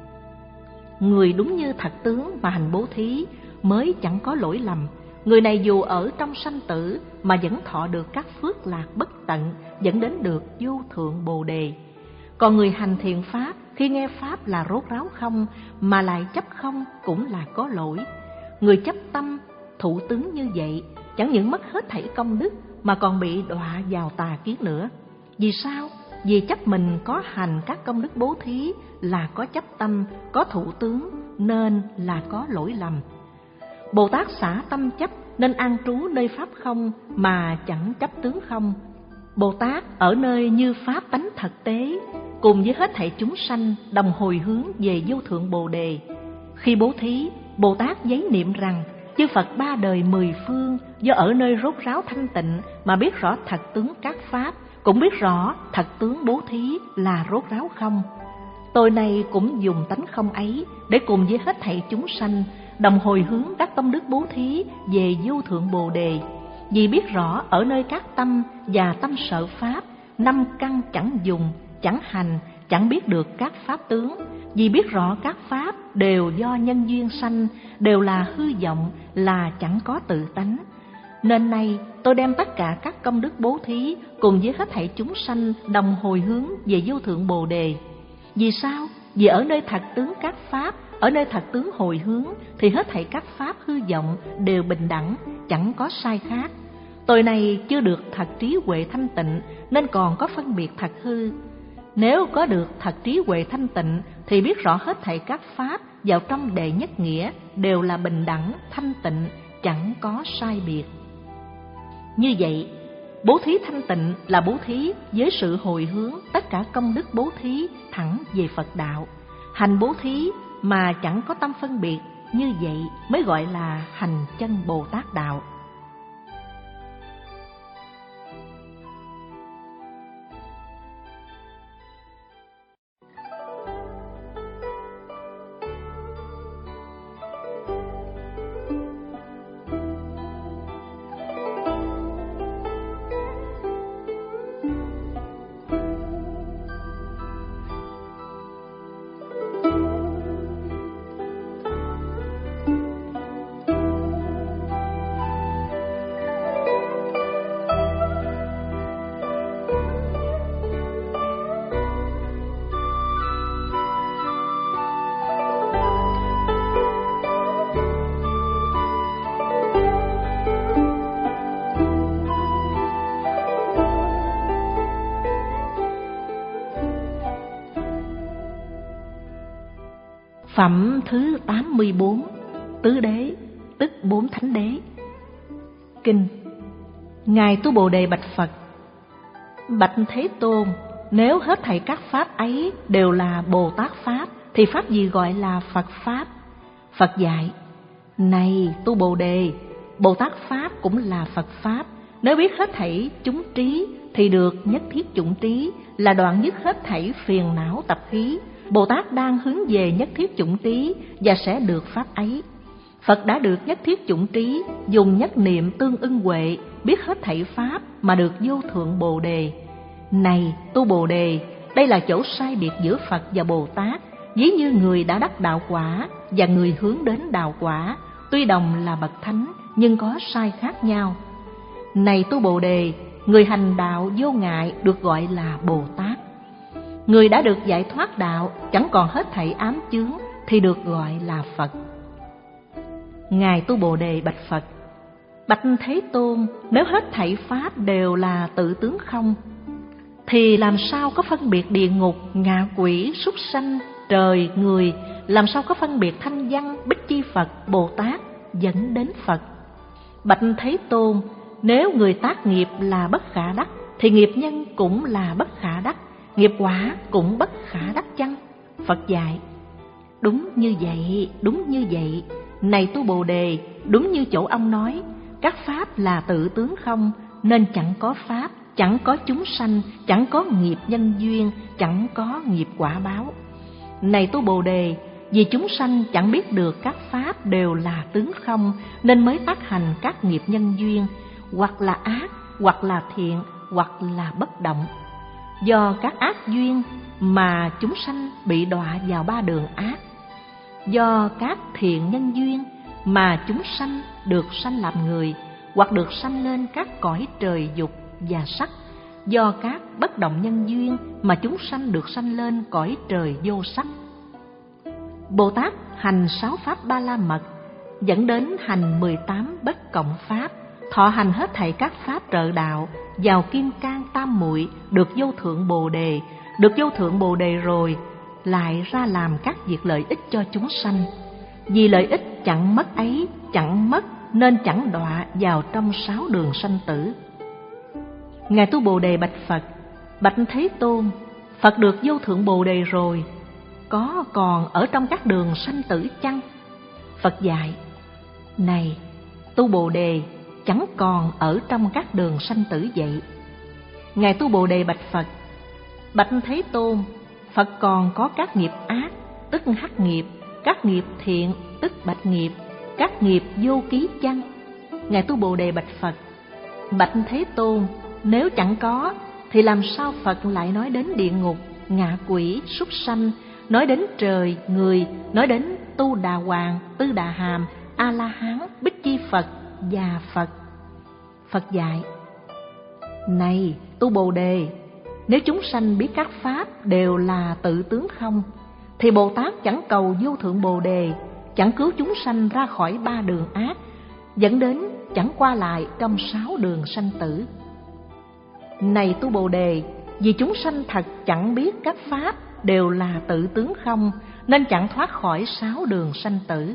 Người đúng như thật tướng mà hành bố thí mới chẳng có lỗi lầm. Người này dù ở trong sanh tử mà vẫn thọ được các phước lạc bất tận, dẫn đến được vô thượng bồ đề. Còn người hành thiện pháp, khi nghe pháp là rốt ráo không mà lại chấp không cũng là có lỗi. Người chấp tâm thụ tướng như vậy chẳng những mất hết thảy công đức mà còn bị đọa vào tà kiết nữa. Vì sao? Vì chấp mình có hành các công đức bố thí là có chấp tâm, có thụ tướng nên là có lỗi lầm. Bồ Tát xả tâm chấp nên an trú nơi pháp không mà chẳng chấp tướng không. Bồ Tát ở nơi như pháp tánh thực tế, cùng với hết thảy chúng sanh đồng hồi hướng về vô thượng bồ đề. Khi bố thí, Bồ Tát giấy niệm rằng chư Phật ba đời mười phương do ở nơi rốt ráo thanh tịnh mà biết rõ thật tướng các pháp, cũng biết rõ thật tướng bố thí là rốt ráo không. Tôi này cũng dùng tánh không ấy để cùng với hết thảy chúng sanh đồng hồi hướng các công đức bố thí về vô thượng bồ đề. Vì biết rõ ở nơi các tâm và tâm sợ pháp, năm căn chẳng dùng, chẳng hành, chẳng biết được các pháp tướng. Vì biết rõ các pháp đều do nhân duyên sanh, đều là hư vọng, là chẳng có tự tánh. Nên nay tôi đem tất cả các công đức bố thí cùng với hết thảy chúng sanh đồng hồi hướng về vô thượng bồ đề. Vì sao? Vì ở nơi thật tướng các pháp, ở nơi thật tướng hồi hướng thì hết thảy các pháp hư vọng đều bình đẳng, chẳng có sai khác. Tôi này chưa được thật trí huệ thanh tịnh nên còn có phân biệt thật hư. Nếu có được thật trí huệ thanh tịnh thì biết rõ hết thảy các pháp vào trong đệ nhất nghĩa đều là bình đẳng, thanh tịnh, chẳng có sai biệt. Như vậy, bố thí thanh tịnh là bố thí với sự hồi hướng tất cả công đức bố thí thẳng về Phật đạo. Hành bố thí mà chẳng có tâm phân biệt, như vậy mới gọi là hành chân Bồ Tát đạo. Phẩm thứ tám mươi bốn, Tứ Đế, tức bốn Thánh Đế. Kinh. Ngài Tu Bồ Đề bạch Phật: Bạch Thế Tôn, nếu hết thảy các pháp ấy đều là Bồ Tát pháp, thì pháp gì gọi là Phật pháp? Phật dạy: Này Tu Bồ Đề, Bồ Tát pháp cũng là Phật pháp. Nếu biết hết thảy chúng trí thì được nhất thiết chủng trí, là đoạn dứt hết thảy phiền não tập khí. Bồ Tát đang hướng về nhất thiết chủng trí và sẽ được pháp ấy. Phật đã được nhất thiết chủng trí, dùng nhất niệm tương ưng huệ, biết hết thảy pháp mà được vô thượng bồ đề. Này Tu Bồ Đề, đây là chỗ sai biệt giữa Phật và Bồ Tát. Ví như người đã đắc đạo quả và người hướng đến đạo quả, tuy đồng là bậc thánh nhưng có sai khác nhau. Này Tu Bồ Đề, người hành đạo vô ngại được gọi là Bồ Tát. Người đã được giải thoát đạo, chẳng còn hết thảy ám chướng thì được gọi là Phật. Ngài Tu Bồ Đề bạch Phật: Bạch Thế Tôn, nếu hết thảy pháp đều là tự tướng không, thì làm sao có phân biệt địa ngục, ngạ quỷ, súc sanh, trời, người, làm sao có phân biệt thanh văn, Bích Chi Phật, Bồ Tát dẫn đến Phật? Bạch Thế Tôn, nếu người tác nghiệp là bất khả đắc, thì nghiệp nhân cũng là bất khả đắc, nghiệp quả cũng bất khả đắc chăng? Phật dạy: Đúng như vậy, đúng như vậy. Này Tu Bồ Đề, đúng như chỗ ông nói, các pháp là tự tướng không, nên chẳng có pháp, chẳng có chúng sanh, chẳng có nghiệp nhân duyên, chẳng có nghiệp quả báo. Này Tu Bồ Đề, vì chúng sanh chẳng biết được các pháp đều là tướng không, nên mới tác hành các nghiệp nhân duyên, hoặc là ác, hoặc là thiện, hoặc là bất động. Do các ác duyên mà chúng sanh bị đọa vào ba đường ác. Do các thiện nhân duyên mà chúng sanh được sanh làm người, hoặc được sanh lên các cõi trời dục và sắc. Do các bất động nhân duyên mà chúng sanh được sanh lên cõi trời vô sắc. Bồ Tát hành sáu pháp ba la mật, dẫn đến hành mười tám bất cộng pháp, thọ hành hết thảy các pháp trợ đạo, vào kim cang tam muội, được vô thượng bồ đề. Được vô thượng bồ đề rồi, lại ra làm các việc lợi ích cho chúng sanh. Vì lợi ích chẳng mất ấy, chẳng mất, nên chẳng đọa vào trong sáu đường sanh tử. Ngài Tu Bồ Đề bạch Phật: Bạch Thế Tôn, Phật được vô thượng bồ đề rồi, có còn ở trong các đường sanh tử chăng? Phật dạy: Này Tu Bồ Đề, chẳng còn ở trong các đường sanh tử vậy. Ngài Tu Bồ Đề bạch Phật: Bạch Thế Tôn, Phật còn có các nghiệp ác, tức hắc nghiệp, các nghiệp thiện, tức bạch nghiệp, các nghiệp vô ký chăng? Ngài Tu Bồ Đề bạch Phật: Bạch Thế Tôn, nếu chẳng có, thì làm sao Phật lại nói đến địa ngục, ngạ quỷ, súc sanh, nói đến trời, người, nói đến Tu Đà Hoàng, Tư Đà Hàm, A La Hán, Bích Chi Phật và Phật? Phật dạy: Này Tu Bồ Đề, nếu chúng sanh biết các pháp đều là tự tướng không, thì Bồ Tát chẳng cầu vô thượng bồ đề, chẳng cứu chúng sanh ra khỏi ba đường ác, dẫn đến chẳng qua lại trong sáu đường sanh tử. Này Tu Bồ Đề, vì chúng sanh thật chẳng biết các pháp đều là tự tướng không, nên chẳng thoát khỏi sáu đường sanh tử.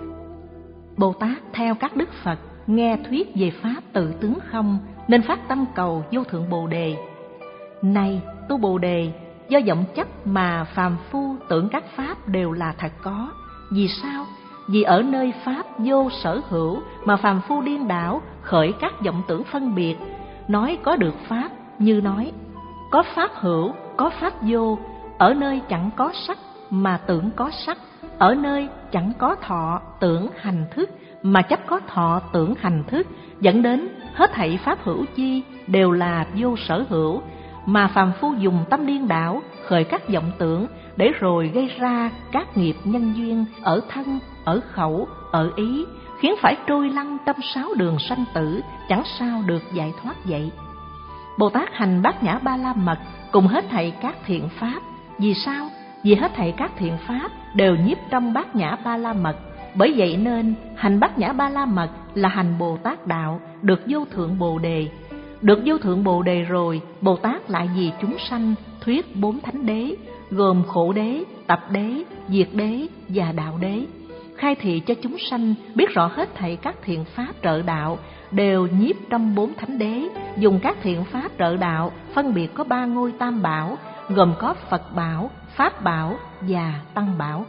Bồ Tát theo các đức Phật nghe thuyết về pháp tự tướng không, nên phát tâm cầu vô thượng bồ đề. Này Tu Bồ Đề, do vọng chấp mà phàm phu tưởng các pháp đều là thật có. Vì sao? Vì ở nơi pháp vô sở hữu mà phàm phu điên đảo, khởi các vọng tưởng phân biệt, nói có được pháp như nói có pháp hữu, có pháp vô, ở nơi chẳng có sắc mà tưởng có sắc, ở nơi chẳng có thọ tưởng hành thức mà chấp có thọ tưởng hành thức, dẫn đến hết thảy pháp hữu chi đều là vô sở hữu, mà phàm phu dùng tâm điên đảo, khởi các vọng tưởng, để rồi gây ra các nghiệp nhân duyên ở thân, ở khẩu, ở ý, khiến phải trôi lăn trong sáu đường sanh tử, chẳng sao được giải thoát vậy. Bồ Tát hành bát nhã ba la mật cùng hết thảy các thiện pháp. Vì sao? Vì hết thảy các thiện pháp đều nhiếp trong bát nhã ba la mật. Bởi vậy nên hành bát nhã ba la mật là hành Bồ Tát đạo, được vô thượng bồ đề. Được vô thượng bồ đề rồi, Bồ Tát lại vì chúng sanh thuyết bốn thánh đế, gồm khổ đế, tập đế, diệt đế và đạo đế, khai thị cho chúng sanh biết rõ hết thảy các thiện pháp trợ đạo đều nhiếp trong bốn thánh đế. Dùng các thiện pháp trợ đạo phân biệt có ba ngôi tam bảo, gồm có Phật bảo, Pháp bảo và Tăng bảo.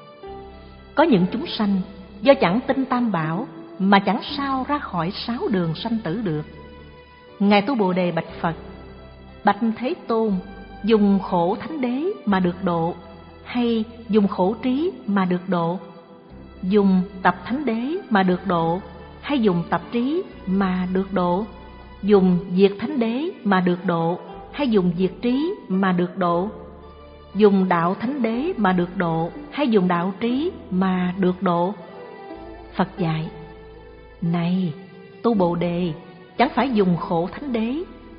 Có những chúng sanh do chẳng tin tam bảo mà chẳng sao ra khỏi sáu đường sanh tử được. Ngài Tu Bồ Đề bạch Phật: Bạch Thế Tôn, dùng khổ thánh đế mà được độ, hay dùng khổ trí mà được độ? Dùng tập thánh đế mà được độ, hay dùng tập trí mà được độ? Dùng diệt thánh đế mà được độ, hay dùng diệt trí mà được độ? Dùng đạo thánh đế mà được độ, hay dùng đạo trí mà được độ? Phật dạy: Này Tu Bồ Đề, chẳng phải dùng khổ thánh đế,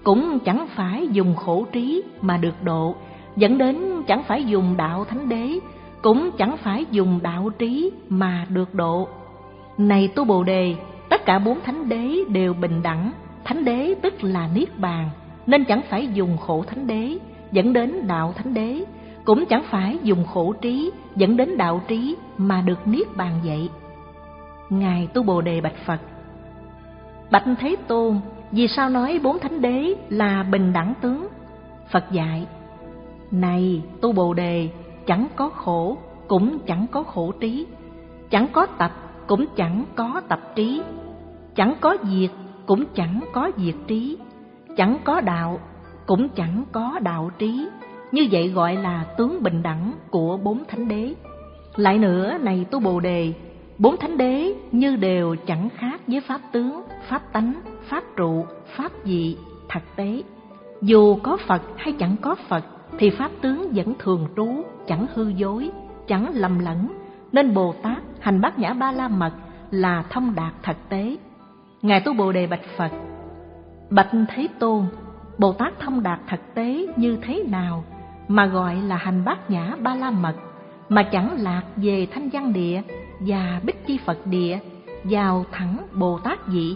cũng chẳng phải dùng khổ trí mà được độ, dẫn đến chẳng phải dùng đạo thánh đế, cũng chẳng phải dùng đạo trí mà được độ. Này tu Bồ Đề, tất cả bốn thánh đế đều bình đẳng, thánh đế tức là niết bàn, nên chẳng phải dùng khổ thánh đế dẫn đến đạo thánh đế, cũng chẳng phải dùng khổ trí dẫn đến đạo trí mà được niết bàn vậy. Ngài tu Bồ Đề bạch Phật: Bạch Thế Tôn, vì sao nói bốn thánh đế là bình đẳng tướng? Phật dạy: Này tu Bồ Đề, chẳng có khổ cũng chẳng có khổ trí, chẳng có tập cũng chẳng có tập trí, chẳng có diệt cũng chẳng có diệt trí, chẳng có đạo cũng chẳng có đạo trí. Như vậy gọi là tướng bình đẳng của bốn thánh đế. Lại nữa, này tu Bồ Đề, bốn thánh đế như đều chẳng khác với pháp tướng, pháp tánh, pháp trụ, pháp dị, thật tế. Dù có Phật hay chẳng có Phật thì pháp tướng vẫn thường trú, chẳng hư dối, chẳng lầm lẫn, nên Bồ Tát hành Bát Nhã Ba La Mật là thông đạt thật tế. Ngài tu Bồ Đề bạch Phật: Bạch Thế Tôn, Bồ Tát thông đạt thật tế như thế nào mà gọi là hành Bát Nhã Ba La Mật, mà chẳng lạc về Thanh Văn Địa và Bích Chi Phật Địa, vào thẳng Bồ Tát vị?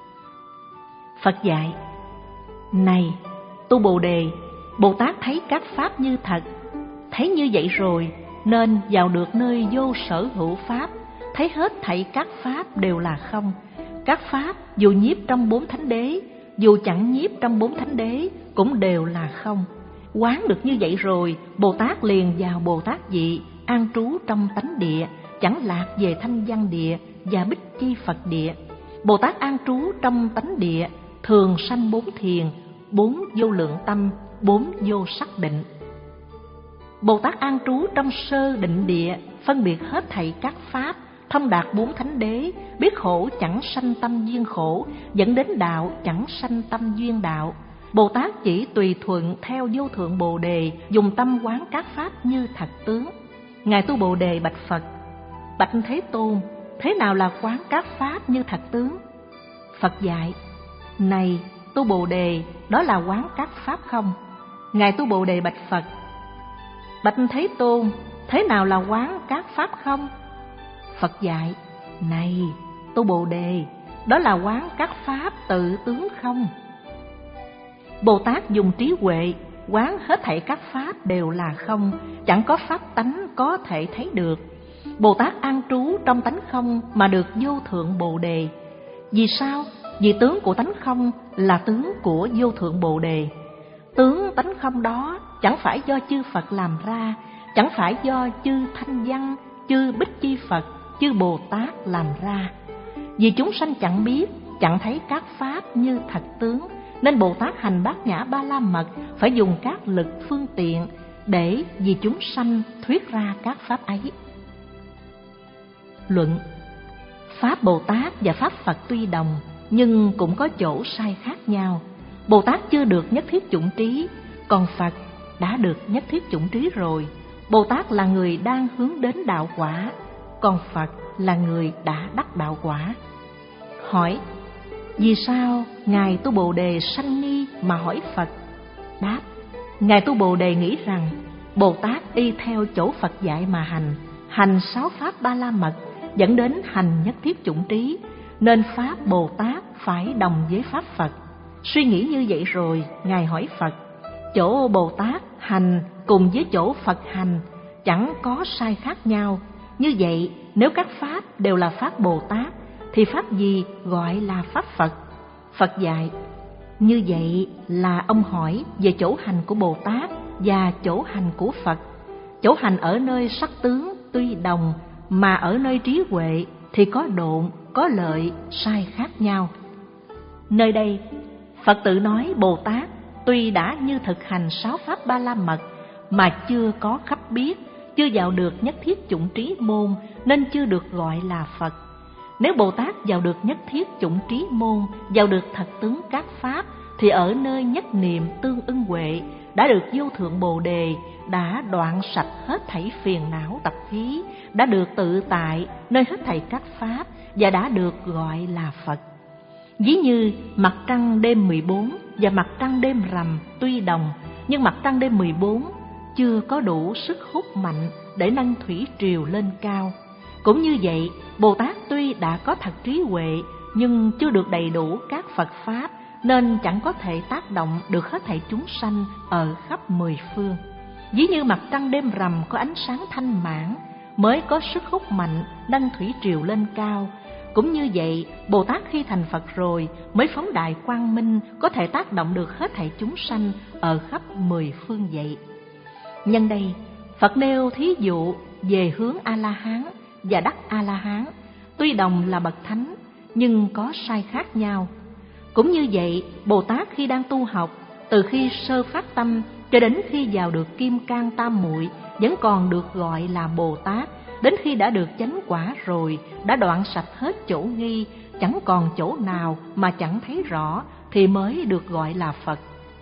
Phật dạy: Này tu Bồ Đề, Bồ Tát thấy các pháp như thật, thấy như vậy rồi nên vào được nơi vô sở hữu pháp, thấy hết thảy các pháp đều là không. Các pháp dù nhiếp trong bốn thánh đế, dù chẳng nhiếp trong bốn thánh đế cũng đều là không. Quán được như vậy rồi, Bồ Tát liền vào Bồ Tát vị, an trú trong tánh địa, chẳng lạc về Thanh Văn Địa và Bích Chi Phật Địa. Bồ Tát an trú trong tánh địa, thường sanh bốn thiền, bốn vô lượng tâm, bốn vô sắc định. Bồ Tát an trú trong sơ định địa, phân biệt hết thảy các pháp, thông đạt bốn thánh đế, biết khổ chẳng sanh tâm duyên khổ, dẫn đến đạo chẳng sanh tâm duyên đạo. Bồ Tát chỉ tùy thuận theo vô thượng Bồ Đề, dùng tâm quán các pháp như thật tướng. Ngài tu Bồ Đề bạch Phật: Bạch Thế Tôn, thế nào là quán các pháp như thật tướng? Phật dạy: Này tu Bồ Đề, đó là quán các pháp không. Ngài tu Bồ Đề bạch Phật: Bạch Thế Tôn, thế nào là quán các pháp không? Phật dạy: Này tu Bồ Đề, đó là quán các pháp tự tướng không. Bồ Tát dùng trí huệ quán hết thảy các pháp đều là không, chẳng có pháp tánh có thể thấy được. Bồ Tát an trú trong tánh không mà được vô thượng Bồ Đề. Vì sao? Vì tướng của tánh không là tướng của vô thượng Bồ Đề. Tướng tánh không đó chẳng phải do chư Phật làm ra, chẳng phải do chư Thanh Văn, chư Bích Chi Phật, chư Bồ Tát làm ra. Vì chúng sanh chẳng biết, chẳng thấy các pháp như thật tướng, nên Bồ Tát hành Bát Nhã Ba La Mật phải dùng các lực phương tiện để vì chúng sanh thuyết ra các pháp ấy. Luận: Pháp Bồ Tát và Pháp Phật tuy đồng, nhưng cũng có chỗ sai khác nhau. Bồ Tát chưa được nhất thiết chủng trí, còn Phật đã được nhất thiết chủng trí rồi. Bồ Tát là người đang hướng đến đạo quả, còn Phật là người đã đắc đạo quả. Hỏi: Vì sao Ngài tu Bồ Đề sanh nghi mà hỏi Phật? Đáp: Ngài tu Bồ Đề nghĩ rằng Bồ Tát y theo chỗ Phật dạy mà hành, hành sáu pháp Ba La Mật, dẫn đến hành nhất thiết chủng trí, nên pháp Bồ Tát phải đồng với pháp Phật. Suy nghĩ như vậy rồi, Ngài hỏi Phật: Chỗ Bồ Tát hành cùng với chỗ Phật hành chẳng có sai khác nhau. Như vậy, nếu các pháp đều là pháp Bồ Tát, thì pháp gì gọi là pháp Phật? Phật dạy: Như vậy là ông hỏi về chỗ hành của Bồ Tát và chỗ hành của Phật. Chỗ hành ở nơi sắc tướng tuy đồng, mà ở nơi trí huệ thì có độn, có lợi, sai khác nhau. Nơi đây, Phật tự nói Bồ Tát tuy đã như thực hành sáu pháp Ba La Mật mà chưa có khắp biết, chưa vào được nhất thiết chủng trí môn, nên chưa được gọi là Phật. Nếu Bồ Tát vào được nhất thiết chủng trí môn, vào được thật tướng các pháp, thì ở nơi nhất niệm tương ưng huệ, đã được vô thượng Bồ Đề, đã đoạn sạch hết thảy phiền não tập khí, đã được tự tại nơi hết thảy các pháp, và đã được gọi là Phật. Ví như mặt trăng đêm mười bốn và mặt trăng đêm rằm tuy đồng, nhưng mặt trăng đêm mười bốn chưa có đủ sức hút mạnh để nâng thủy triều lên cao. Cũng như vậy, Bồ Tát tuy đã có thật trí huệ nhưng chưa được đầy đủ các Phật Pháp, nên chẳng có thể tác động được hết thảy chúng sanh ở khắp mười phương. Ví như mặt trăng đêm rằm có ánh sáng thanh mãn, mới có sức hút mạnh nâng thủy triều lên cao. Cũng như vậy, Bồ Tát khi thành Phật rồi mới phóng đại quang minh, có thể tác động được hết thảy chúng sanh ở khắp mười phương vậy. Nhân đây, Phật nêu thí dụ về hướng A-la-hán và đắc A-la-hán, tuy đồng là bậc thánh nhưng có sai khác nhau. Cũng như vậy, Bồ Tát khi đang tu học, từ khi sơ phát tâm cho đến khi vào được kim cang tam muội, vẫn còn được gọi là Bồ Tát. Đến khi đã được chánh quả rồi, đã đoạn sạch hết chỗ nghi, chẳng còn chỗ nào mà chẳng thấy rõ, thì mới được gọi là Phật.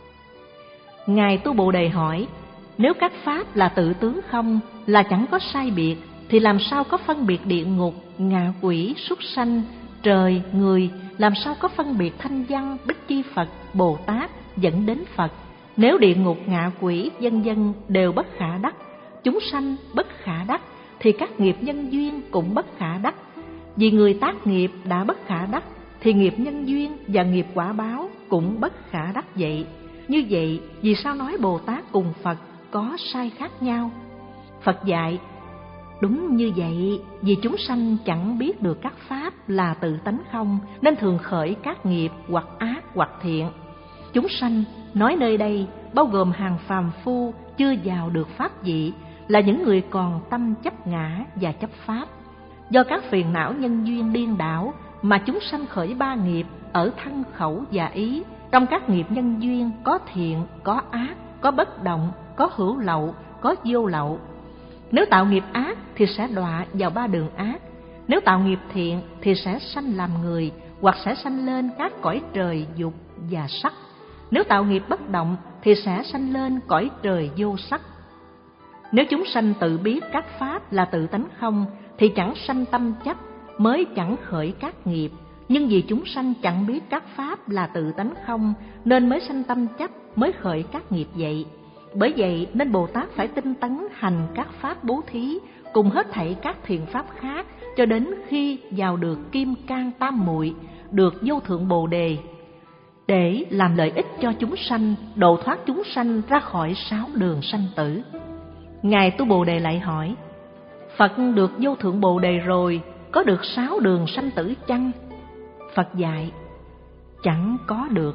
Ngài Tu Bồ Đề hỏi, nếu các pháp là tự tướng không, là chẳng có sai biệt, thì làm sao có phân biệt địa ngục, ngạ quỷ, súc sanh, trời, người, làm sao có phân biệt thanh văn, Bích Chi Phật, Bồ Tát dẫn đến Phật? Nếu địa ngục, ngạ quỷ, vân vân đều bất khả đắc, chúng sanh bất khả đắc, thì các nghiệp nhân duyên cũng bất khả đắc. Vì người tác nghiệp đã bất khả đắc, thì nghiệp nhân duyên và nghiệp quả báo cũng bất khả đắc vậy. Như vậy, vì sao nói Bồ Tát cùng Phật có sai khác nhau? Phật dạy, đúng như vậy, vì chúng sanh chẳng biết được các pháp là tự tánh không, nên thường khởi các nghiệp hoặc ác hoặc thiện. Chúng sanh nói nơi đây bao gồm hàng phàm phu chưa vào được pháp vị, là những người còn tâm chấp ngã và chấp pháp. Do các phiền não nhân duyên điên đảo mà chúng sanh khởi ba nghiệp ở thân khẩu và ý. Trong các nghiệp nhân duyên có thiện, có ác, có bất động, có hữu lậu, có vô lậu. Nếu tạo nghiệp ác thì sẽ đọa vào ba đường ác. Nếu tạo nghiệp thiện thì sẽ sanh làm người, hoặc sẽ sanh lên các cõi trời dục và sắc. Nếu tạo nghiệp bất động thì sẽ sanh lên cõi trời vô sắc. Nếu chúng sanh tự biết các pháp là tự tánh không, thì chẳng sanh tâm chấp, mới chẳng khởi các nghiệp. Nhưng vì chúng sanh chẳng biết các pháp là tự tánh không, nên mới sanh tâm chấp, mới khởi các nghiệp vậy. Bởi vậy nên Bồ Tát phải tinh tấn hành các pháp bố thí, cùng hết thảy các thiện pháp khác, cho đến khi vào được kim cang tam muội, được vô thượng Bồ Đề, để làm lợi ích cho chúng sanh, độ thoát chúng sanh ra khỏi sáu đường sanh tử. Ngài Tu Bồ Đề lại hỏi, Phật được vô thượng Bồ Đề rồi, có được sáu đường sanh tử chăng? Phật dạy, chẳng có được.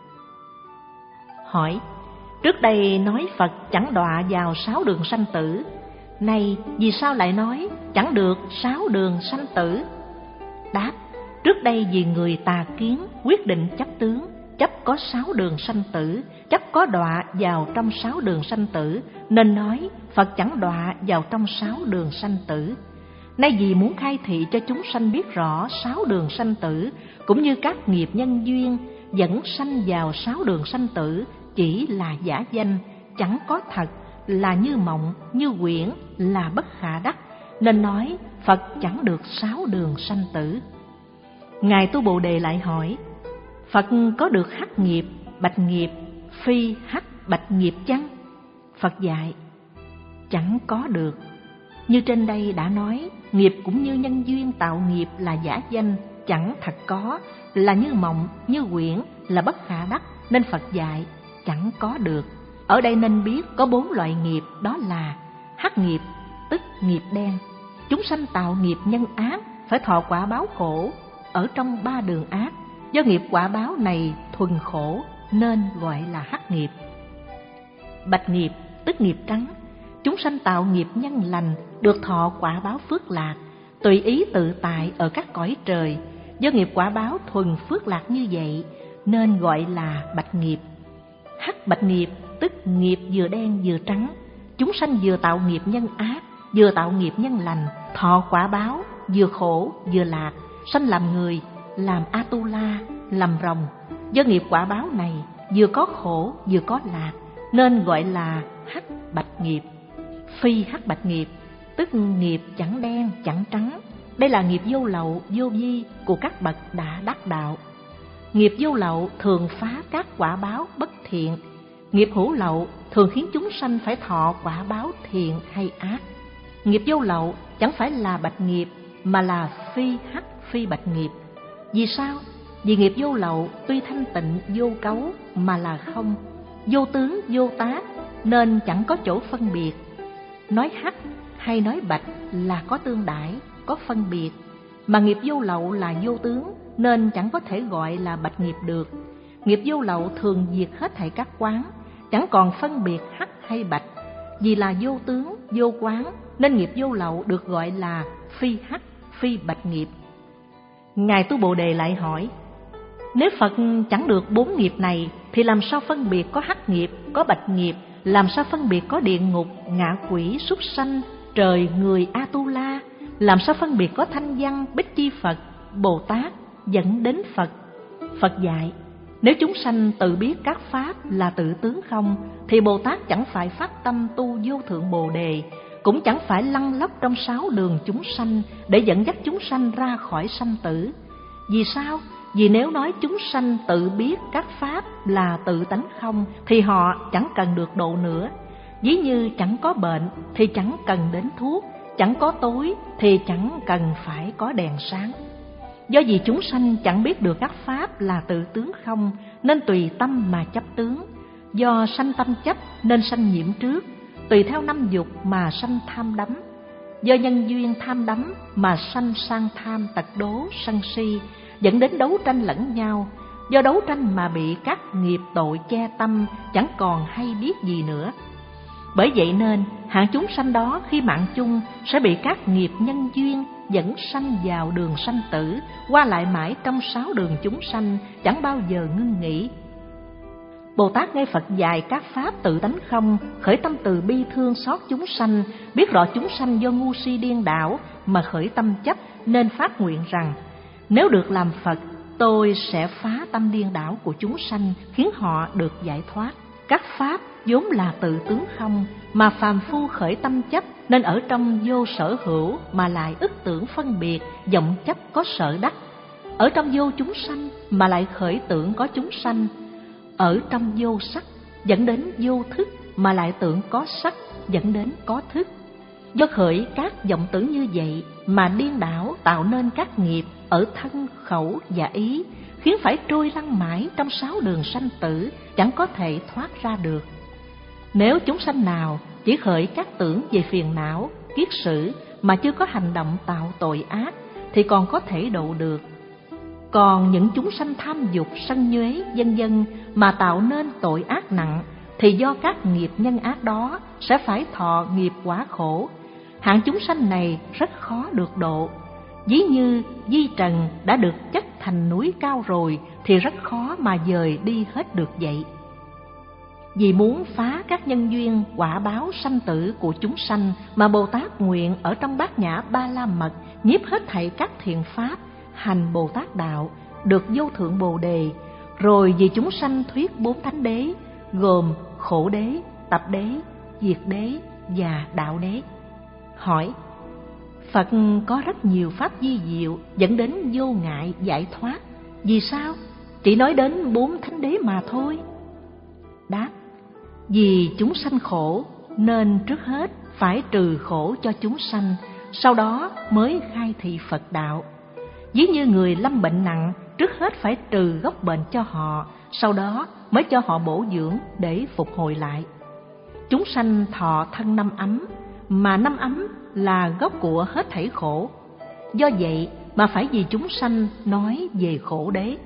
Hỏi, trước đây nói Phật chẳng đọa vào sáu đường sanh tử, nay vì sao lại nói chẳng được sáu đường sanh tử? Đáp, trước đây vì người tà kiến quyết định chấp tướng, chấp có sáu đường sanh tử, chấp có đọa vào trong sáu đường sanh tử, nên nói Phật chẳng đọa vào trong sáu đường sanh tử. Nay vì muốn khai thị cho chúng sanh biết rõ sáu đường sanh tử, cũng như các nghiệp nhân duyên dẫn sanh vào sáu đường sanh tử chỉ là giả danh, chẳng có thật, là như mộng, như quyển, là bất khả đắc, nên nói Phật chẳng được sáu đường sanh tử. Ngài Tu Bồ Đề lại hỏi, Phật có được hắc nghiệp, bạch nghiệp, phi hắc bạch nghiệp chăng? Phật dạy, chẳng có được. Như trên đây đã nói, nghiệp cũng như nhân duyên tạo nghiệp là giả danh, chẳng thật có, là như mộng, như quyển, là bất khả đắc, nên Phật dạy chẳng có được. Ở đây nên biết có bốn loại nghiệp, đó là hắc nghiệp, tức nghiệp đen. Chúng sanh tạo nghiệp nhân ác, phải thọ quả báo khổ ở trong ba đường ác. Do nghiệp quả báo này thuần khổ, nên gọi là hắc nghiệp. Bạch nghiệp, tức nghiệp trắng. Chúng sanh tạo nghiệp nhân lành, được thọ quả báo phước lạc, tùy ý tự tại ở các cõi trời. Do nghiệp quả báo thuần phước lạc như vậy, nên gọi là bạch nghiệp. Hắc bạch nghiệp, tức nghiệp vừa đen vừa trắng. Chúng sanh vừa tạo nghiệp nhân ác, vừa tạo nghiệp nhân lành, thọ quả báo, vừa khổ vừa lạc, sanh làm người, làm Atula, làm rồng. Do nghiệp quả báo này vừa có khổ vừa có lạc, nên gọi là hắc bạch nghiệp. Phi hắc bạch nghiệp, tức nghiệp chẳng đen chẳng trắng. Đây là nghiệp vô lậu, vô vi của các bậc đã đắc đạo. Nghiệp vô lậu thường phá các quả báo bất thiện. Nghiệp hữu lậu thường khiến chúng sanh phải thọ quả báo thiện hay ác. Nghiệp vô lậu chẳng phải là bạch nghiệp mà là phi hắc phi bạch nghiệp. Vì sao? Vì nghiệp vô lậu tuy thanh tịnh vô cấu mà là không, vô tướng vô tác nên chẳng có chỗ phân biệt. Nói hắc hay nói bạch là có tương đãi, có phân biệt, mà nghiệp vô lậu là vô tướng nên chẳng có thể gọi là bạch nghiệp được. Nghiệp vô lậu thường diệt hết thảy các quán, chẳng còn phân biệt hắc hay bạch. Vì là vô tướng, vô quán nên nghiệp vô lậu được gọi là phi hắc, phi bạch nghiệp. Ngài Tu Bồ Đề lại hỏi, nếu Phật chẳng được bốn nghiệp này thì làm sao phân biệt có hắc nghiệp, có bạch nghiệp, làm sao phân biệt có địa ngục, ngạ quỷ, súc sanh, trời, người, A-tu-la, làm sao phân biệt có thanh văn, Bích Chi Phật, Bồ Tát dẫn đến Phật. Phật dạy, nếu chúng sanh tự biết các pháp là tự tướng không thì Bồ Tát chẳng phải phát tâm tu vô thượng Bồ Đề, cũng chẳng phải lăn lóc trong sáu đường chúng sanh để dẫn dắt chúng sanh ra khỏi sanh tử. Vì sao? Vì nếu nói chúng sanh tự biết các pháp là tự tánh không thì họ chẳng cần được độ nữa. Ví như chẳng có bệnh thì chẳng cần đến thuốc, chẳng có tối thì chẳng cần phải có đèn sáng. Do vì chúng sanh chẳng biết được các pháp là tự tướng không nên tùy tâm mà chấp tướng. Do sanh tâm chấp nên sanh nhiễm trước, tùy theo năm dục mà sanh tham đắm. Do nhân duyên tham đắm mà sanh sang tham, tật đố, sân si, dẫn đến đấu tranh lẫn nhau. Do đấu tranh mà bị các nghiệp tội che tâm, chẳng còn hay biết gì nữa. Bởi vậy nên hạng chúng sanh đó khi mạng chung sẽ bị các nghiệp nhân duyên dẫn sanh vào đường sanh tử, qua lại mãi trong sáu đường chúng sanh, chẳng bao giờ ngưng nghỉ. Bồ Tát nghe Phật dạy các pháp tự tánh không, khởi tâm từ bi thương xót chúng sanh, biết rõ chúng sanh do ngu si điên đảo mà khởi tâm chấp, nên phát nguyện rằng, nếu được làm Phật, tôi sẽ phá tâm điên đảo của chúng sanh, khiến họ được giải thoát. Các pháp vốn là tự tướng không, mà phàm phu khởi tâm chấp, nên ở trong vô sở hữu mà lại ức tưởng phân biệt, vọng chấp có sở đắc. Ở trong vô chúng sanh mà lại khởi tưởng có chúng sanh. Ở trong vô sắc dẫn đến vô thức mà lại tưởng có sắc, dẫn đến có thức. Do khởi các vọng tưởng như vậy mà điên đảo tạo nên các nghiệp ở thân, khẩu và ý, khiến phải trôi lăn mãi trong sáu đường sanh tử, chẳng có thể thoát ra được. Nếu chúng sanh nào chỉ khởi các tưởng về phiền não, kiết sử mà chưa có hành động tạo tội ác thì còn có thể độ được. Còn những chúng sanh tham dục, sân nhuế, vân vân mà tạo nên tội ác nặng thì do các nghiệp nhân ác đó sẽ phải thọ nghiệp quả khổ. Hạng chúng sanh này rất khó được độ. Ví như di trần đã được chất thành núi cao rồi thì rất khó mà dời đi hết được vậy. Vì muốn phá các nhân duyên quả báo sanh tử của chúng sanh mà Bồ Tát nguyện ở trong Bát Nhã Ba La Mật nhiếp hết thảy các thiện pháp, hành Bồ Tát đạo, được vô thượng Bồ Đề. Rồi vì chúng sanh thuyết bốn thánh đế, gồm khổ đế, tập đế, diệt đế và đạo đế. Hỏi, Phật có rất nhiều pháp di diệu dẫn đến vô ngại giải thoát, vì sao chỉ nói đến bốn thánh đế mà thôi? Đáp, vì chúng sanh khổ nên trước hết phải trừ khổ cho chúng sanh, sau đó mới khai thị Phật đạo. Ví như người lâm bệnh nặng, trước hết phải trừ gốc bệnh cho họ, sau đó mới cho họ bổ dưỡng để phục hồi lại. Chúng sanh thọ thân năm ấm, mà năm ấm là gốc của hết thảy khổ. Do vậy mà phải vì chúng sanh nói về khổ đế.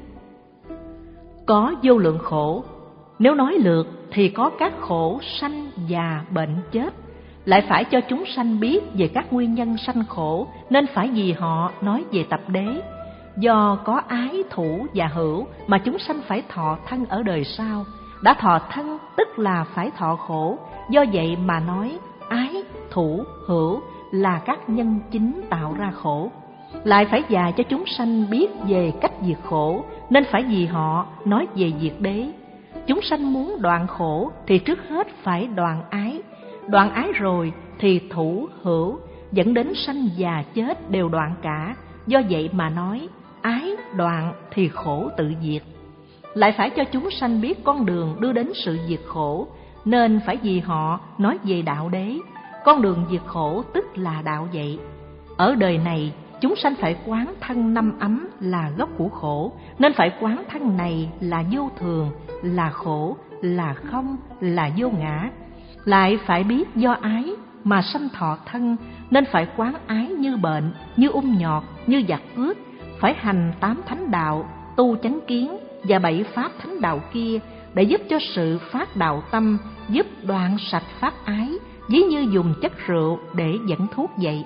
Có vô lượng khổ, nếu nói lượt thì có các khổ sanh, già, bệnh, chết. Lại phải cho chúng sanh biết về các nguyên nhân sanh khổ, nên phải vì họ nói về tập đế. Do có ái, thủ và hữu mà chúng sanh phải thọ thân ở đời sau. Đã thọ thân tức là phải thọ khổ. Do vậy mà nói ái, thủ, hữu là các nhân chính tạo ra khổ. Lại phải dạy cho chúng sanh biết về cách diệt khổ, nên phải vì họ nói về diệt đế. Chúng sanh muốn đoạn khổ thì trước hết phải đoạn ái. Đoạn ái rồi thì thủ, hữu dẫn đến sanh già chết đều đoạn cả. Do vậy mà nói ái đoạn thì khổ tự diệt. lại phải cho chúng sanh biết con đường đưa đến sự diệt khổ, nên phải vì họ nói về đạo đế. Con đường diệt khổ tức là đạo vậy. Ở đời này, chúng sanh phải quán thân năm ấm là gốc của khổ, nên phải quán thân này là vô thường, là khổ, là không, là vô ngã. Lại phải biết do ái mà sanh thọ thân, nên phải quán ái như bệnh, như ung nhọt, như giặc cướp. Phải hành tám thánh đạo, tu chánh kiến và bảy pháp thánh đạo kia, để giúp cho sự phát đạo tâm, giúp đoạn sạch pháp ái, ví như dùng chất rượu để dẫn thuốc vậy.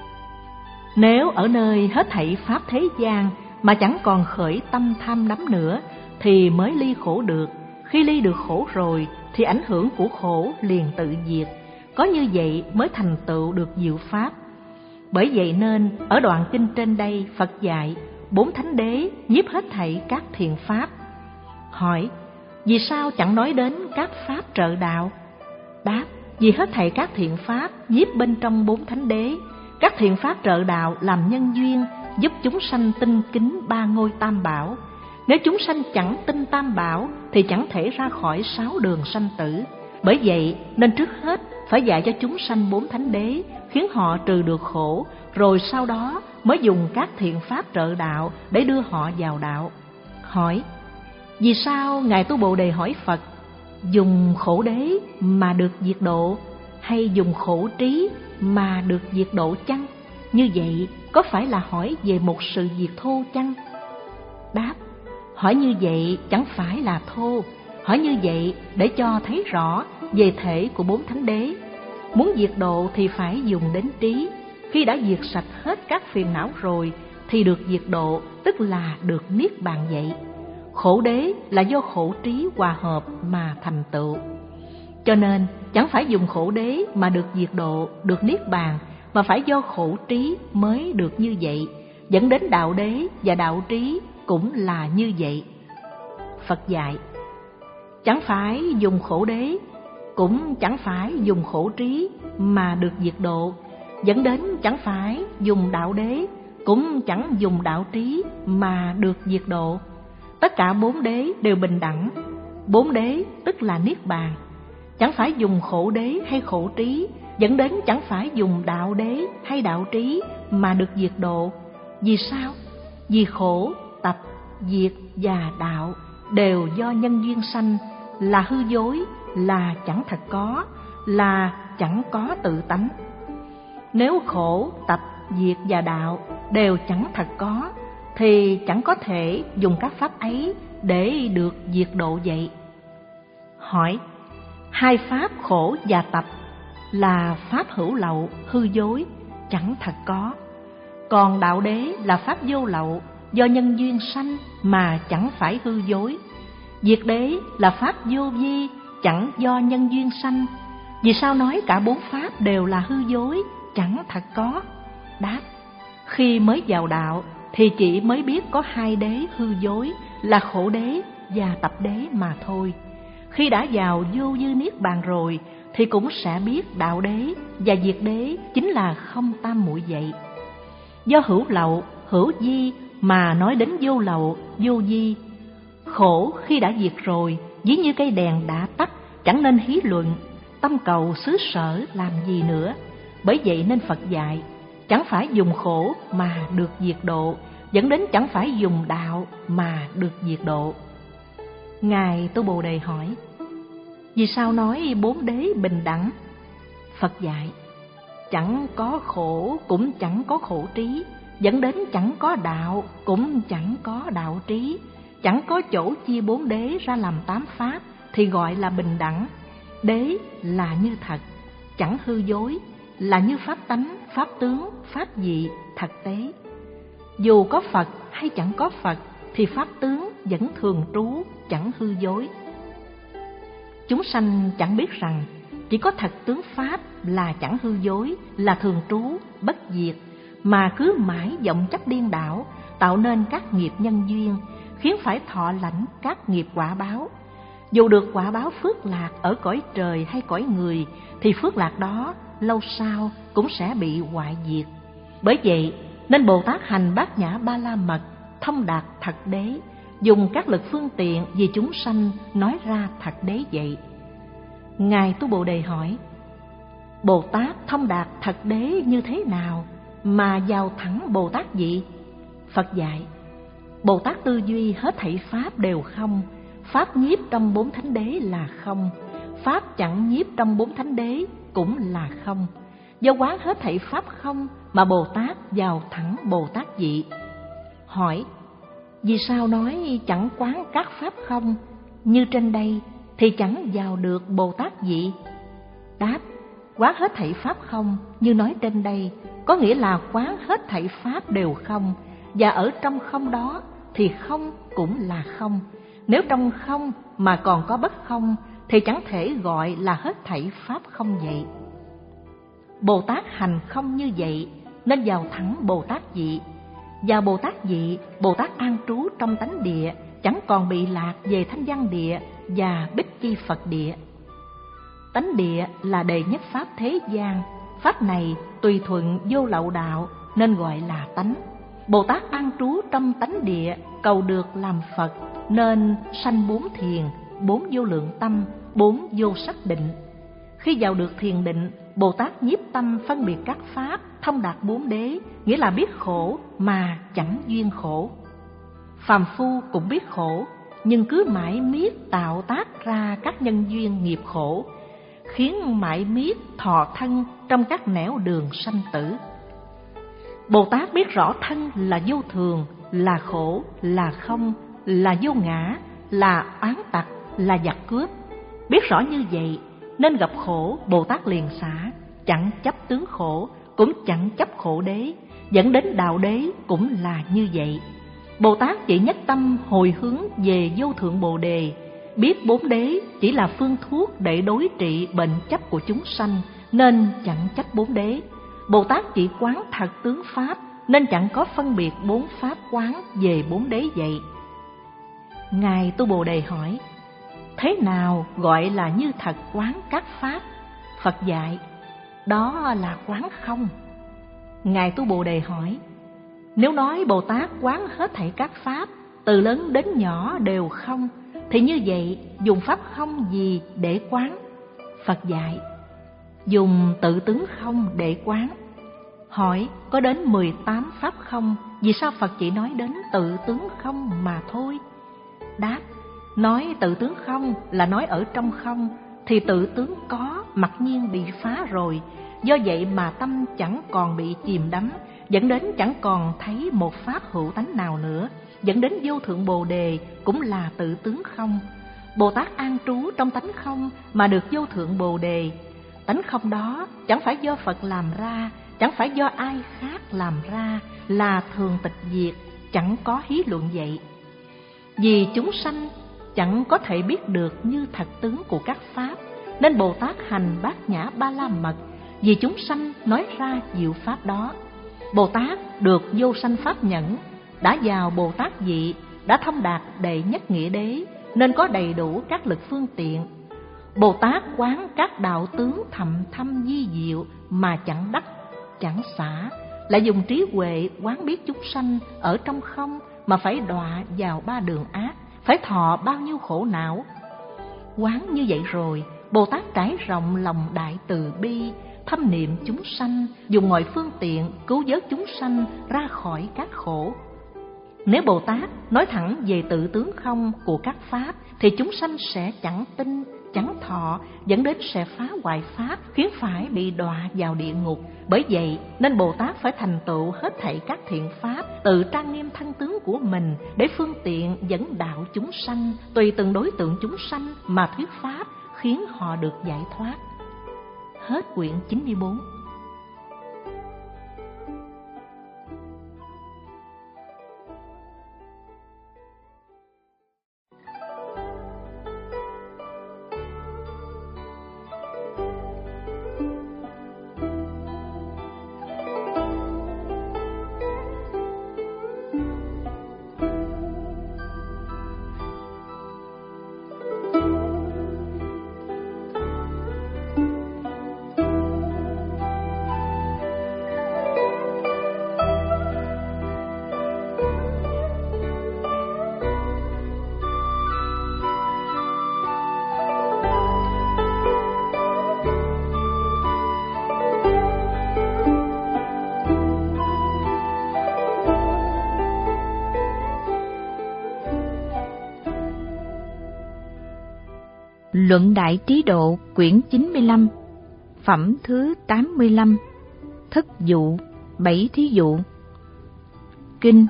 Nếu ở nơi hết thảy pháp thế gian mà chẳng còn khởi tâm tham đắm nữa, thì mới ly khổ được. Khi ly được khổ rồi thì ảnh hưởng của khổ liền tự diệt. Có như vậy mới thành tựu được diệu pháp. Bởi vậy nên ở đoạn kinh trên đây Phật dạy bốn thánh đế nhiếp hết thảy các thiện pháp. Hỏi: vì sao chẳng nói đến các pháp trợ đạo? Đáp: vì hết thảy các thiện pháp nhiếp bên trong bốn thánh đế. Các thiện pháp trợ đạo làm nhân duyên, giúp chúng sanh tinh kính ba ngôi tam bảo. Nếu chúng sanh chẳng tin tam bảo thì chẳng thể ra khỏi sáu đường sanh tử. Bởi vậy nên trước hết phải dạy cho chúng sanh bốn thánh đế, khiến họ trừ được khổ, rồi sau đó mới dùng các thiện pháp trợ đạo để đưa họ vào đạo. Hỏi: vì sao Ngài Tu Bồ Đề hỏi Phật, dùng khổ đế mà được diệt độ, hay dùng khổ trí mà được diệt độ chăng? Như vậy có phải là hỏi về một sự diệt thô chăng? Đáp: hỏi như vậy chẳng phải là thô. Hỏi như vậy để cho thấy rõ về thể của bốn thánh đế. Muốn diệt độ thì phải dùng đến trí. Khi đã diệt sạch hết các phiền não rồi thì được diệt độ, tức là được niết bàn vậy. Khổ đế là do khổ trí hòa hợp mà thành tựu. Cho nên chẳng phải dùng khổ đế mà được diệt độ, được niết bàn, mà phải do khổ trí mới được như vậy. Dẫn đến đạo đế và đạo trí cũng là như vậy. Phật dạy: chẳng phải dùng khổ đế, cũng chẳng phải dùng khổ trí mà được diệt độ. Dẫn đến chẳng phải dùng đạo đế, cũng chẳng dùng đạo trí mà được diệt độ. Tất cả bốn đế đều bình đẳng. Bốn đế tức là niết bàn. Chẳng phải dùng khổ đế hay khổ trí, dẫn đến chẳng phải dùng đạo đế hay đạo trí mà được diệt độ. Vì sao? Vì khổ, tập, diệt và đạo đều do nhân duyên sanh, là hư dối, là chẳng thật có, là chẳng có tự tánh. Nếu khổ, tập, diệt và đạo đều chẳng thật có, thì chẳng có thể dùng các pháp ấy để được diệt độ vậy. Hỏi: hai pháp khổ và tập là pháp hữu lậu, hư dối, chẳng thật có. Còn đạo đế là pháp vô lậu, do nhân duyên sanh mà chẳng phải hư dối. Diệt đế là pháp vô vi, chẳng do nhân duyên sanh. Vì sao nói cả bốn pháp đều là hư dối, chẳng thật có? Đáp: khi mới vào đạo thì chỉ mới biết có hai đế hư dối là khổ đế và tập đế mà thôi. Khi đã vào vô dư niết bàn rồi thì cũng sẽ biết đạo đế và diệt đế chính là không tam muội vậy. Do hữu lậu, hữu vi mà nói đến vô lậu, vô vi. Khổ khi đã diệt rồi, ví như cây đèn đã tắt, chẳng nên hí luận, tâm cầu xứ sở làm gì nữa. Bởi vậy nên Phật dạy, chẳng phải dùng khổ mà được diệt độ, dẫn đến chẳng phải dùng đạo mà được diệt độ. Ngài Tu Bồ Đề hỏi: vì sao nói bốn đế bình đẳng? Phật dạy: chẳng có khổ cũng chẳng có khổ trí, dẫn đến chẳng có đạo cũng chẳng có đạo trí. Chẳng có chỗ chia bốn đế ra làm tám pháp thì gọi là bình đẳng. Đế là như thật, chẳng hư dối, là như pháp tánh, pháp tướng, pháp dị, thật tế. Dù có Phật hay chẳng có Phật thì pháp tướng vẫn thường trú, chẳng hư dối. Chúng sanh chẳng biết rằng chỉ có thật tướng pháp là chẳng hư dối, là thường trú, bất diệt, mà cứ mãi vọng chấp điên đảo, tạo nên các nghiệp nhân duyên, khiến phải thọ lãnh các nghiệp quả báo. Dù được quả báo phước lạc ở cõi trời hay cõi người, thì phước lạc đó lâu sau cũng sẽ bị hoại diệt. Bởi vậy nên Bồ Tát hành Bát Nhã Ba La Mật, thông đạt thật đế, dùng các lực phương tiện vì chúng sanh nói ra thật đế vậy. Ngài Tu Bồ Đề hỏi: Bồ Tát thông đạt thật đế như thế nào mà vào thẳng Bồ Tát vị? Phật dạy: Bồ Tát tư duy hết thảy pháp đều không, pháp nhiếp trong bốn thánh đế là không, pháp chẳng nhiếp trong bốn thánh đế cũng là không. Do quán hết thảy pháp không mà Bồ Tát vào thẳng Bồ Tát vị. Hỏi: Vì sao nói chẳng quán các pháp không như trên đây thì chẳng vào được Bồ Tát vị? Đáp: Quán hết thảy pháp không như nói trên đây có nghĩa là quán hết thảy pháp đều không, và ở trong không đó thì không cũng là không. Nếu trong không mà còn có bất không thì chẳng thể gọi là hết thảy pháp không vậy. Bồ Tát hành không như vậy nên vào thẳng Bồ Tát vị. Vào Bồ Tát vị, Bồ Tát an trú trong tánh địa, chẳng còn bị lạc về thanh văn địa và bích chi Phật địa. Tánh địa là đệ nhất pháp thế gian, pháp này tùy thuận vô lậu đạo nên gọi là tánh. Bồ Tát an trú trong tánh địa, cầu được làm Phật nên sanh bốn thiền, bốn vô lượng tâm, bốn vô sắc định. Khi vào được thiền định, Bồ Tát nhiếp tâm phân biệt các pháp, thông đạt bốn đế, nghĩa là biết khổ mà chẳng duyên khổ. Phàm phu cũng biết khổ, nhưng cứ mãi miết tạo tác ra các nhân duyên nghiệp khổ, khiến mãi miết thọ thân trong các nẻo đường sanh tử. Bồ Tát biết rõ thân là vô thường, là khổ, là không, là vô ngã, là oán tặc, là giặc cướp. Biết rõ như vậy nên gặp khổ Bồ Tát liền xả, chẳng chấp tướng khổ, cũng chẳng chấp khổ đế, dẫn đến đạo đế cũng là như vậy. Bồ Tát chỉ nhất tâm hồi hướng về vô thượng Bồ Đề, biết bốn đế chỉ là phương thuốc để đối trị bệnh chấp của chúng sanh nên chẳng chấp bốn đế. Bồ Tát chỉ quán thật tướng pháp nên chẳng có phân biệt bốn pháp quán về bốn đế vậy. Ngài Tu Bồ Đề hỏi: Thế nào gọi là như thật quán các pháp? Phật dạy: Đó là quán không. Ngài Tu Bồ Đề hỏi: Nếu nói Bồ Tát quán hết thảy các pháp, từ lớn đến nhỏ đều không, thì như vậy dùng pháp không gì để quán? Phật dạy: Dùng tự tướng không để quán. Hỏi: Có đến mười tám pháp không, vì sao Phật chỉ nói đến tự tướng không mà thôi? Đáp: Nói tự tướng không là nói ở trong không, thì tự tướng có mặc nhiên bị phá rồi. Do vậy mà tâm chẳng còn bị chìm đắm, dẫn đến chẳng còn thấy một pháp hữu tánh nào nữa, dẫn đến vô thượng Bồ Đề cũng là tự tướng không. Bồ Tát an trú trong tánh không mà được vô thượng Bồ Đề. Tánh không đó chẳng phải do Phật làm ra, chẳng phải do ai khác làm ra, là thường tịch diệt, chẳng có hí luận vậy. Vì chúng sanh chẳng có thể biết được như thật tướng của các pháp, nên Bồ Tát hành bát nhã ba la mật, vì chúng sanh nói ra diệu pháp đó. Bồ Tát được vô sanh pháp nhẫn, đã vào Bồ Tát vị, đã thông đạt đệ nhất nghĩa đế, nên có đầy đủ các lực phương tiện. Bồ Tát quán các đạo tướng thầm thâm di diệu mà chẳng đắc, chẳng xả, lại dùng trí huệ quán biết chúng sanh ở trong không mà phải đọa vào ba đường ác, phải thọ bao nhiêu khổ não. Quán như vậy rồi, Bồ Tát trải rộng lòng đại từ bi, thâm niệm chúng sanh, dùng mọi phương tiện cứu vớt chúng sanh ra khỏi các khổ. Nếu Bồ Tát nói thẳng về tự tướng không của các pháp, thì chúng sanh sẽ chẳng tin, chẳng thọ, dẫn đến sẽ phá hoại pháp, khiến phải bị đọa vào địa ngục. Bởi vậy nên Bồ Tát phải thành tựu hết thảy các thiện pháp, tự trang nghiêm thân tướng của mình để phương tiện dẫn đạo chúng sanh, tùy từng đối tượng chúng sanh mà thuyết pháp, khiến họ được giải thoát. Hết quyển chín mươi bốn. Luận Đại Trí Độ quyển chín mươi lăm, phẩm thứ tám mươi lăm, Thất Dụ, bảy thí dụ. Kinh.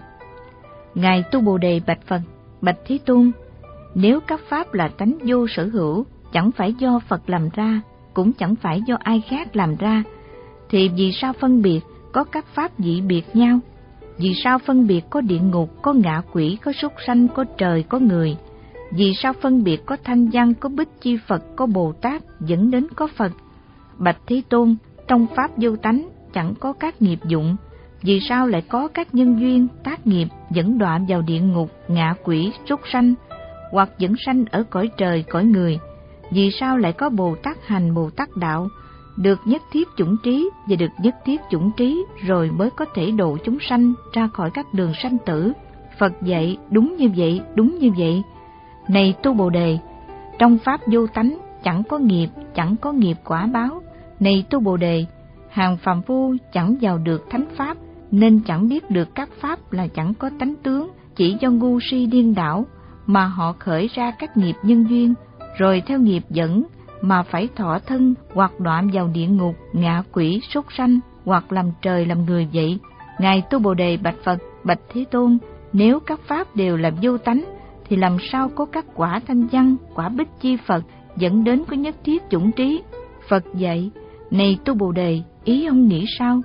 Ngài Tu Bồ Đề bạch Phật: Bạch Thế Tôn, nếu các pháp là tánh vô sở hữu, chẳng phải do Phật làm ra, cũng chẳng phải do ai khác làm ra, thì vì sao phân biệt có các pháp dị biệt nhau? Vì sao phân biệt có địa ngục, có ngạ quỷ, có súc sanh, có trời, có người? Vì sao phân biệt có thanh văn, có bích chi Phật, có Bồ Tát dẫn đến có Phật? Bạch Thế Tôn, trong pháp vô tánh chẳng có các nghiệp dụng, vì sao lại có các nhân duyên tác nghiệp dẫn đọa vào địa ngục, ngạ quỷ, súc sanh, hoặc dẫn sanh ở cõi trời, cõi người? Vì sao lại có Bồ Tát hành, Bồ Tát đạo, được nhất thiết chủng trí và được nhất thiết chủng trí rồi mới có thể độ chúng sanh ra khỏi các đường sanh tử? Phật dạy đúng như vậy, đúng như vậy. Này Tu Bồ Đề, trong pháp vô tánh chẳng có nghiệp, chẳng có nghiệp quả báo. Này Tu Bồ Đề, hàng phàm phu chẳng vào được thánh pháp, nên chẳng biết được các pháp là chẳng có tánh tướng, chỉ do ngu si điên đảo mà họ khởi ra các nghiệp nhân duyên, rồi theo nghiệp dẫn mà phải thọ thân hoặc đọa vào địa ngục, ngạ quỷ, súc sanh, hoặc làm trời làm người vậy. Ngài Tu Bồ Đề bạch Phật: Bạch Thế Tôn, nếu các pháp đều là vô tánh, thì làm sao có các quả thanh văn, quả bích chi Phật dẫn đến có nhất thiết chủng trí? Phật dạy: Này Tu Bồ Đề, ý ông nghĩ sao?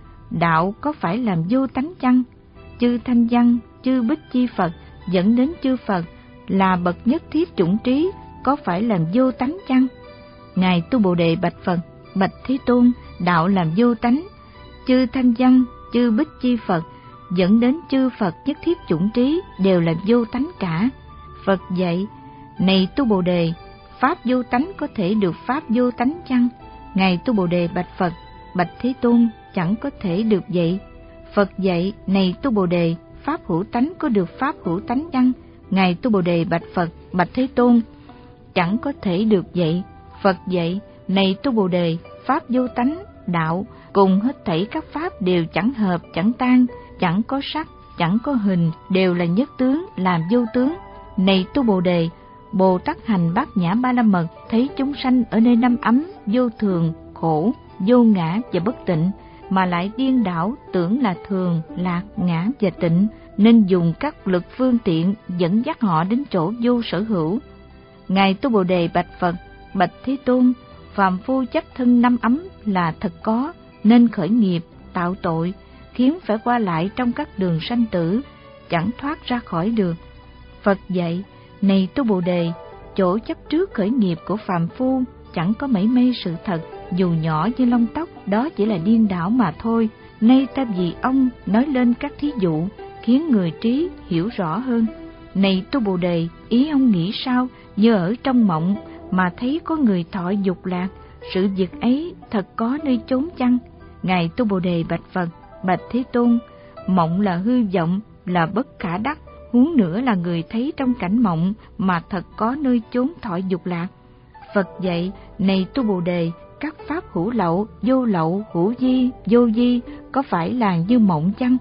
Đạo có phải làm vô tánh chăng? Chư thanh văn, chư bích chi Phật dẫn đến chư Phật là bậc nhất thiết chủng trí, có phải làm vô tánh chăng? Ngài Tu Bồ Đề bạch Phật: Bạch Thế Tôn, đạo làm vô tánh, chư thanh văn, chư bích chi Phật dẫn đến chư Phật nhất thiết chủng trí đều là vô tánh cả. Phật dạy: Này Tu Bồ Đề, pháp vô tánh có thể được pháp vô tánh chăng? Ngài Tu Bồ Đề bạch Phật: Bạch Thế Tôn, chẳng có thể được vậy. Phật dạy: Này Tu Bồ Đề, pháp hữu tánh có được pháp hữu tánh chăng? Ngài Tu Bồ Đề bạch Phật: Bạch Thế Tôn, chẳng có thể được vậy. Phật dạy: Này Tu Bồ Đề, pháp vô tánh, đạo cùng hết thảy các pháp đều chẳng hợp, chẳng tan, chẳng có sắc, chẳng có hình, đều là nhất tướng, làm vô tướng. Này Tu Bồ Đề, Bồ Tát hành bát nhã ba la mật thấy chúng sanh ở nơi năm ấm, vô thường, khổ, vô ngã và bất tịnh, mà lại điên đảo tưởng là thường, lạc, ngã và tịnh, nên dùng các lực phương tiện dẫn dắt họ đến chỗ vô sở hữu. Ngài Tu Bồ Đề bạch Phật: Bạch Thế Tôn, phàm phu chấp thân năm ấm là thật có, nên khởi nghiệp, tạo tội, khiến phải qua lại trong các đường sanh tử, chẳng thoát ra khỏi được. Phật dạy: Này Tu Bồ Đề, chỗ chấp trước khởi nghiệp của phàm phu chẳng có mảy may sự thật, dù nhỏ như lông tóc, đó chỉ là điên đảo mà thôi. Nay ta vì ông nói lên các thí dụ, khiến người trí hiểu rõ hơn. Này Tu Bồ Đề, ý ông nghĩ sao? Như ở trong mộng mà thấy có người thọ dục lạc, sự việc ấy thật có nơi chốn chăng? Ngài Tu Bồ Đề bạch Phật: Bạch Thế Tôn, mộng là hư vọng, là bất khả đắc, huống nữa là người thấy trong cảnh mộng mà thật có nơi chốn thọ dục lạc. Phật dạy: Này Tu Bồ Đề, các pháp hữu lậu, vô lậu, hữu di, vô di có phải là như mộng chăng?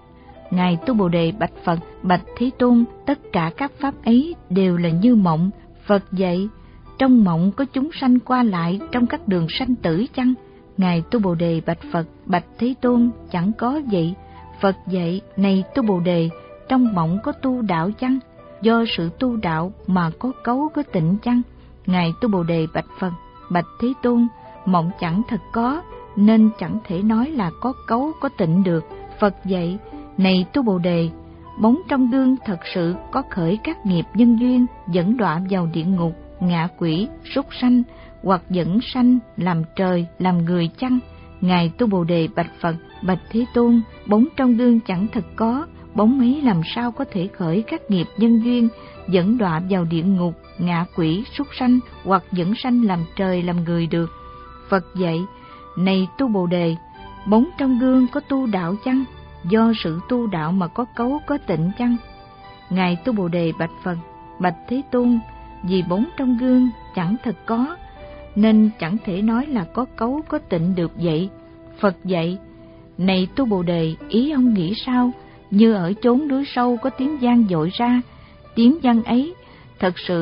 Ngài Tu Bồ Đề bạch Phật: Bạch Thế Tôn, tất cả các pháp ấy đều là như mộng. Phật dạy: Trong mộng có chúng sanh qua lại trong các đường sanh tử chăng? Ngài Tu Bồ Đề bạch Phật: Bạch Thế Tôn, chẳng có vậy. Phật dạy: Này Tu Bồ Đề, trong mộng có tu đạo chăng? Do sự tu đạo mà có cấu có tịnh chăng? Ngài Tu Bồ Đề bạch Phật: Bạch Thế Tôn, mộng chẳng thật có, nên chẳng thể nói là có cấu có tịnh được. Phật dạy: Này Tu Bồ Đề, bóng trong gương thật sự có khởi các nghiệp nhân duyên dẫn đọa vào địa ngục, ngạ quỷ, súc sanh, hoặc dẫn sanh làm trời làm người chăng? Ngài Tu Bồ Đề bạch Phật: Bạch Thế Tôn, bóng trong gương chẳng thật có, bóng ấy làm sao có thể khởi các nghiệp nhân duyên dẫn đọa vào địa ngục, ngạ quỷ, súc sanh, hoặc dẫn sanh làm trời làm người được? Phật dạy: Này Tu Bồ Đề, bóng trong gương có tu đạo chăng? Do sự tu đạo mà có cấu có tịnh chăng? Ngài Tu Bồ Đề bạch Phật: Bạch Thế Tôn, vì bóng trong gương chẳng thật có, nên chẳng thể nói là có cấu có tịnh được vậy. Phật dạy: Này Tu Bồ Đề, ý ông nghĩ sao? Như ở chốn núi sâu có tiếng vang dội ra, tiếng vang ấy thật sự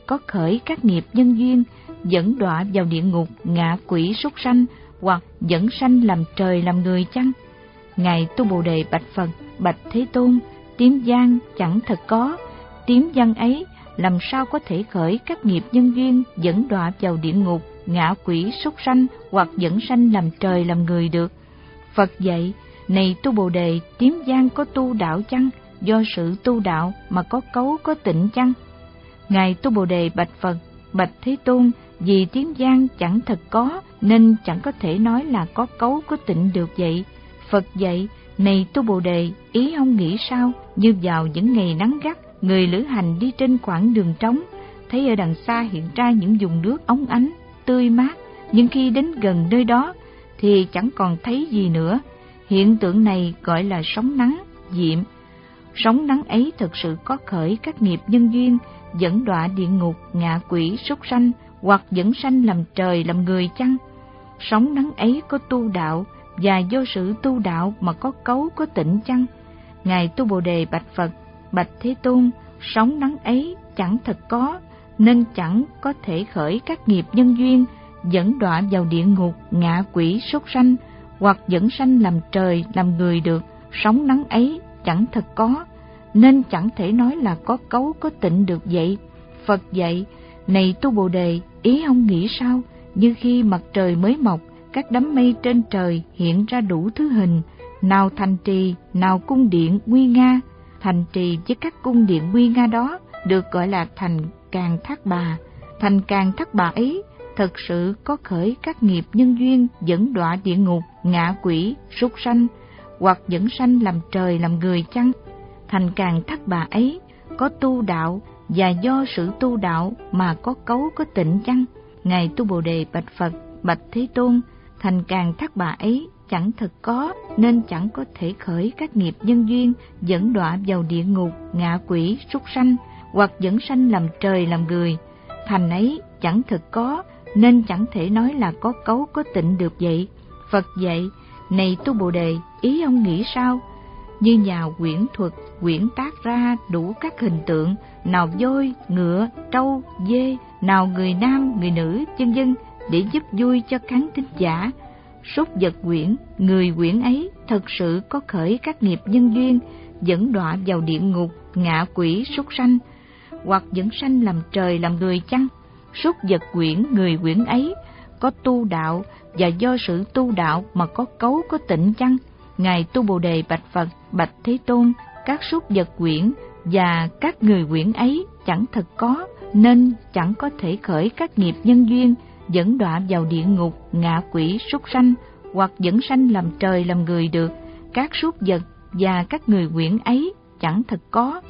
có khởi các nghiệp nhân duyên, dẫn đọa vào địa ngục, ngạ quỷ, súc sanh, hoặc dẫn sanh làm trời làm người chăng? Ngài Tu Bồ Đề bạch Phật: Bạch Thế Tôn, tiếng vang chẳng thật có, tiếng vang ấy làm sao có thể khởi các nghiệp nhân duyên, dẫn đọa vào địa ngục, ngạ quỷ, súc sanh, hoặc dẫn sanh làm trời làm người được? Phật dạy: Này Tu Bồ Đề, tiếng vang có tu đạo chăng? Do sự tu đạo mà có cấu có tịnh chăng? Ngài Tu Bồ Đề bạch Phật: Bạch Thế Tôn, vì tiếng vang chẳng thật có nên chẳng có thể nói là có cấu có tịnh được vậy. Phật dạy: Này Tu Bồ Đề, ý ông nghĩ sao? Như vào những ngày nắng gắt, người lữ hành đi trên quãng đường trống, thấy ở đằng xa hiện ra những vùng nước óng ánh, tươi mát, nhưng khi đến gần nơi đó thì chẳng còn thấy gì nữa. Hiện tượng này gọi là sóng nắng diệm. Sóng nắng ấy thực sự có khởi các nghiệp nhân duyên, dẫn đọa địa ngục, ngạ quỷ, súc sanh, hoặc dẫn sanh làm trời làm người chăng? Sóng nắng ấy có tu đạo, và do sự tu đạo mà có cấu có tịnh chăng? Ngài Tu Bồ Đề bạch Phật: Bạch Thế Tôn, sóng nắng ấy chẳng thật có nên chẳng có thể khởi các nghiệp nhân duyên, dẫn đọa vào địa ngục, ngạ quỷ, súc sanh, hoặc dẫn sanh làm trời làm người được. Sóng nắng ấy chẳng thật có nên chẳng thể nói là có cấu có tịnh được vậy. Phật dạy: Này Tu Bồ Đề, ý ông nghĩ sao? Như khi mặt trời mới mọc, các đám mây trên trời hiện ra đủ thứ hình, nào thành trì, nào cung điện nguy nga. Thành trì với các cung điện nguy nga đó được gọi là thành Càn Thác Bà. Thành Càn Thác Bà ấy thật sự có khởi các nghiệp nhân duyên, dẫn đọa địa ngục, ngạ quỷ, súc sanh, hoặc dẫn sanh làm trời làm người chăng? Thành Càn Thác Bà ấy có tu đạo, và do sự tu đạo mà có cấu có tịnh chăng? Ngài Tu Bồ Đề bạch Phật: Bạch Thế Tôn, thành Càn Thác Bà ấy chẳng thật có nên chẳng có thể khởi các nghiệp nhân duyên, dẫn đọa vào địa ngục, ngạ quỷ, súc sanh, hoặc dẫn sanh làm trời làm người. Thành ấy chẳng thật có nên chẳng thể nói là có cấu có tịnh được vậy. Phật dạy: Này Tu Bồ Đề, ý ông nghĩ sao? Như nhà quyển thuật quyển tác ra đủ các hình tượng, nào voi, ngựa, trâu, dê, nào người nam, người nữ, vân vân, để giúp vui cho khán thính giả. Súc vật quyển, người quyển ấy thật sự có khởi các nghiệp nhân duyên, dẫn đọa vào địa ngục, ngạ quỷ, súc sanh, hoặc dẫn sanh làm trời làm người chăng? Súc vật quyển, người quyển ấy có tu đạo, và do sự tu đạo mà có cấu có tịnh chăng? Ngài Tu Bồ Đề bạch Phật: Bạch Thế Tôn, các súc vật quyển và các người quyển ấy chẳng thật có nên chẳng có thể khởi các nghiệp nhân duyên, dẫn đọa vào địa ngục, ngạ quỷ, súc sanh, hoặc dẫn sanh làm trời làm người được. Các súc vật và các người quyển ấy chẳng thật có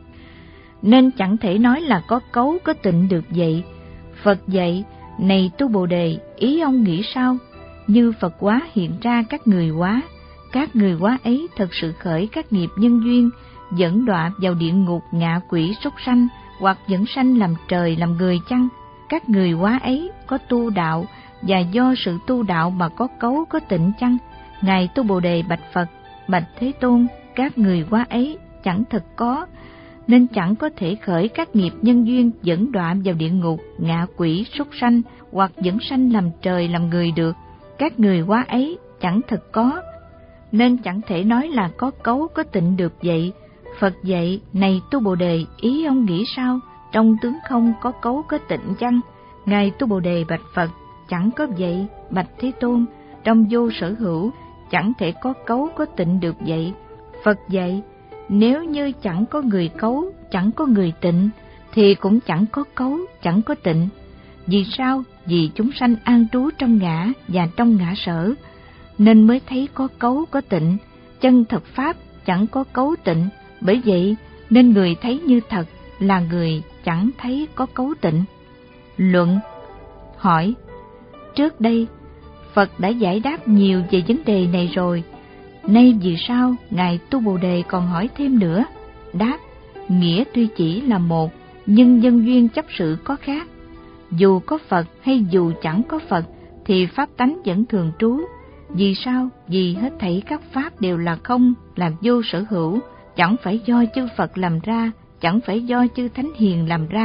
nên chẳng thể nói là có cấu có tịnh được vậy. Phật dạy: Này Tu Bồ Đề, ý ông nghĩ sao? Như Phật hóa hiện ra các người hóa, các người hóa ấy thật sự khởi các nghiệp nhân duyên, dẫn đọa vào địa ngục, ngạ quỷ, súc sanh, hoặc dẫn sanh làm trời làm người chăng? Các người hóa ấy có tu đạo, và do sự tu đạo mà có cấu có tịnh chăng? Ngài Tu Bồ Đề bạch Phật: Bạch Thế Tôn, các người hóa ấy chẳng thật có nên chẳng có thể khởi các nghiệp nhân duyên, dẫn đọa vào địa ngục, ngạ quỷ, súc sanh, hoặc dẫn sanh làm trời làm người được. Các người hóa ấy chẳng thật có nên chẳng thể nói là có cấu có tịnh được vậy. Phật dạy: Này Tu Bồ Đề, ý ông nghĩ sao? Trong tướng không có cấu có tịnh chăng? Ngài Tu Bồ Đề bạch Phật: Chẳng có vậy, bạch Thế Tôn. Trong vô sở hữu chẳng thể có cấu có tịnh được vậy. Phật dạy: Nếu như chẳng có người cấu, chẳng có người tịnh, thì cũng chẳng có cấu, chẳng có tịnh. Vì sao? Vì chúng sanh an trú trong ngã và trong ngã sở, nên mới thấy có cấu có tịnh. Chân thật pháp chẳng có cấu tịnh, bởi vậy nên người thấy như thật là người chẳng thấy có cấu tịnh. Luận. Hỏi: Trước đây Phật đã giải đáp nhiều về vấn đề này rồi, nay vì sao Ngài Tu Bồ Đề còn hỏi thêm nữa? Đáp: Nghĩa tuy chỉ là một, nhưng nhân duyên chấp sự có khác. Dù có Phật hay dù chẳng có Phật thì pháp tánh vẫn thường trú. Vì sao? Vì hết thảy các pháp đều là không, là vô sở hữu, chẳng phải do chư Phật làm ra, chẳng phải do chư Thánh Hiền làm ra,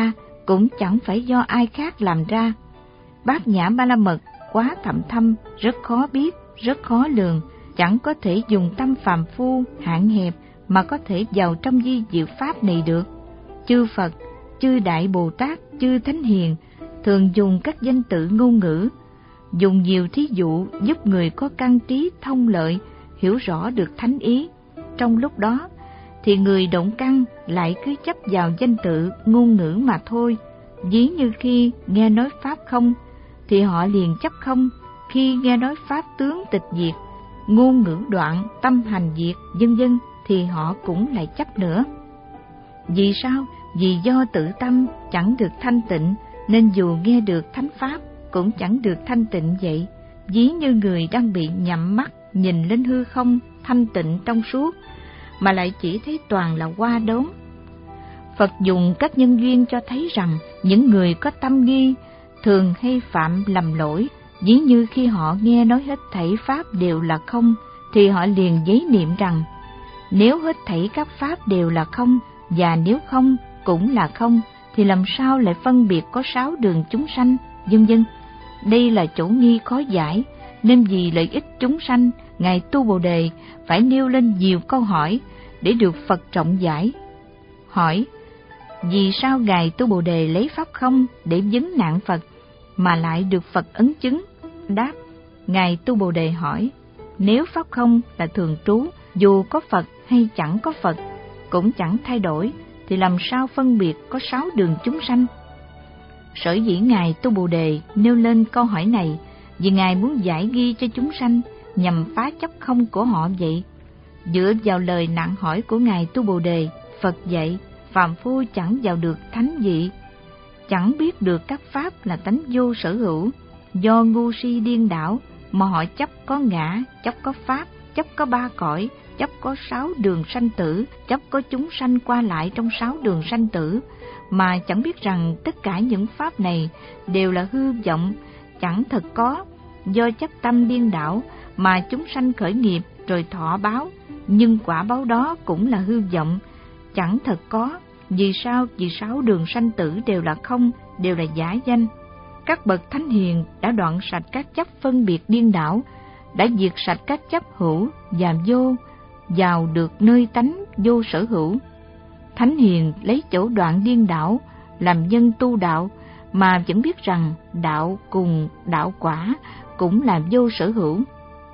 cũng chẳng phải do ai khác làm ra. Bát nhã ba la mật quá thẳm thâm, rất khó biết, rất khó lường, chẳng có thể dùng tâm phàm phu hạn hẹp mà có thể vào trong vi diệu pháp này được. Chư Phật, chư Đại Bồ Tát, chư Thánh Hiền thường dùng các danh tự ngôn ngữ, dùng nhiều thí dụ giúp người có căn trí thông lợi hiểu rõ được thánh ý. Trong lúc đó thì người động căn lại cứ chấp vào danh tự ngôn ngữ mà thôi. Ví như khi nghe nói pháp không thì họ liền chấp không, khi nghe nói pháp tướng tịch diệt, ngôn ngữ đoạn, tâm hành diệt, vân vân thì họ cũng lại chấp nữa. Vì sao? Vì do tự tâm chẳng được thanh tịnh nên dù nghe được thánh pháp cũng chẳng được thanh tịnh vậy. Ví như người đang bị nhắm mắt nhìn lên hư không thanh tịnh trong suốt mà lại chỉ thấy toàn là hoa đốn. Phật dùng các nhân duyên cho thấy rằng những người có tâm nghi thường hay phạm lầm lỗi. Ví như khi họ nghe nói hết thảy pháp đều là không thì họ liền giấy niệm rằng nếu hết thảy các pháp đều là không và nếu không cũng là không thì làm sao lại phân biệt có sáu đường chúng sanh, vân vân. Đây là chỗ nghi khó giải, nên vì lợi ích chúng sanh, Ngài Tu Bồ Đề phải nêu lên nhiều câu hỏi để được Phật trọng giải. Hỏi: vì sao Ngài Tu Bồ Đề lấy pháp không để vấn nạn Phật mà lại được Phật ấn chứng? Đáp: Ngài Tu Bồ Đề hỏi, nếu pháp không là thường trú, dù có Phật hay chẳng có Phật cũng chẳng thay đổi, thì làm sao phân biệt có sáu đường chúng sanh? Sở dĩ Ngài Tu Bồ Đề nêu lên câu hỏi này vì Ngài muốn giải nghi cho chúng sanh nhằm phá chấp không của họ vậy. Dựa vào lời nặng hỏi của Ngài Tu Bồ Đề, Phật dạy phàm phu chẳng vào được thánh vị, chẳng biết được các pháp là tánh vô sở hữu, do ngu si điên đảo mà họ chấp có ngã, chấp có pháp, chấp có ba cõi, chấp có sáu đường sanh tử, chấp có chúng sanh qua lại trong sáu đường sanh tử, mà chẳng biết rằng tất cả những pháp này đều là hư vọng, chẳng thật có. Do chấp tâm điên đảo mà chúng sanh khởi nghiệp rồi thọ báo, nhưng quả báo đó cũng là hư vọng, chẳng thật có. Vì sao? Vì sáu đường sanh tử đều là không, đều là giả danh. Các bậc thánh hiền đã đoạn sạch các chấp phân biệt điên đảo, đã diệt sạch các chấp hữu và vô, vào được nơi tánh vô sở hữu. Thánh hiền lấy chỗ đoạn điên đảo làm nhân tu đạo, mà vẫn biết rằng đạo cùng đạo quả cũng là vô sở hữu.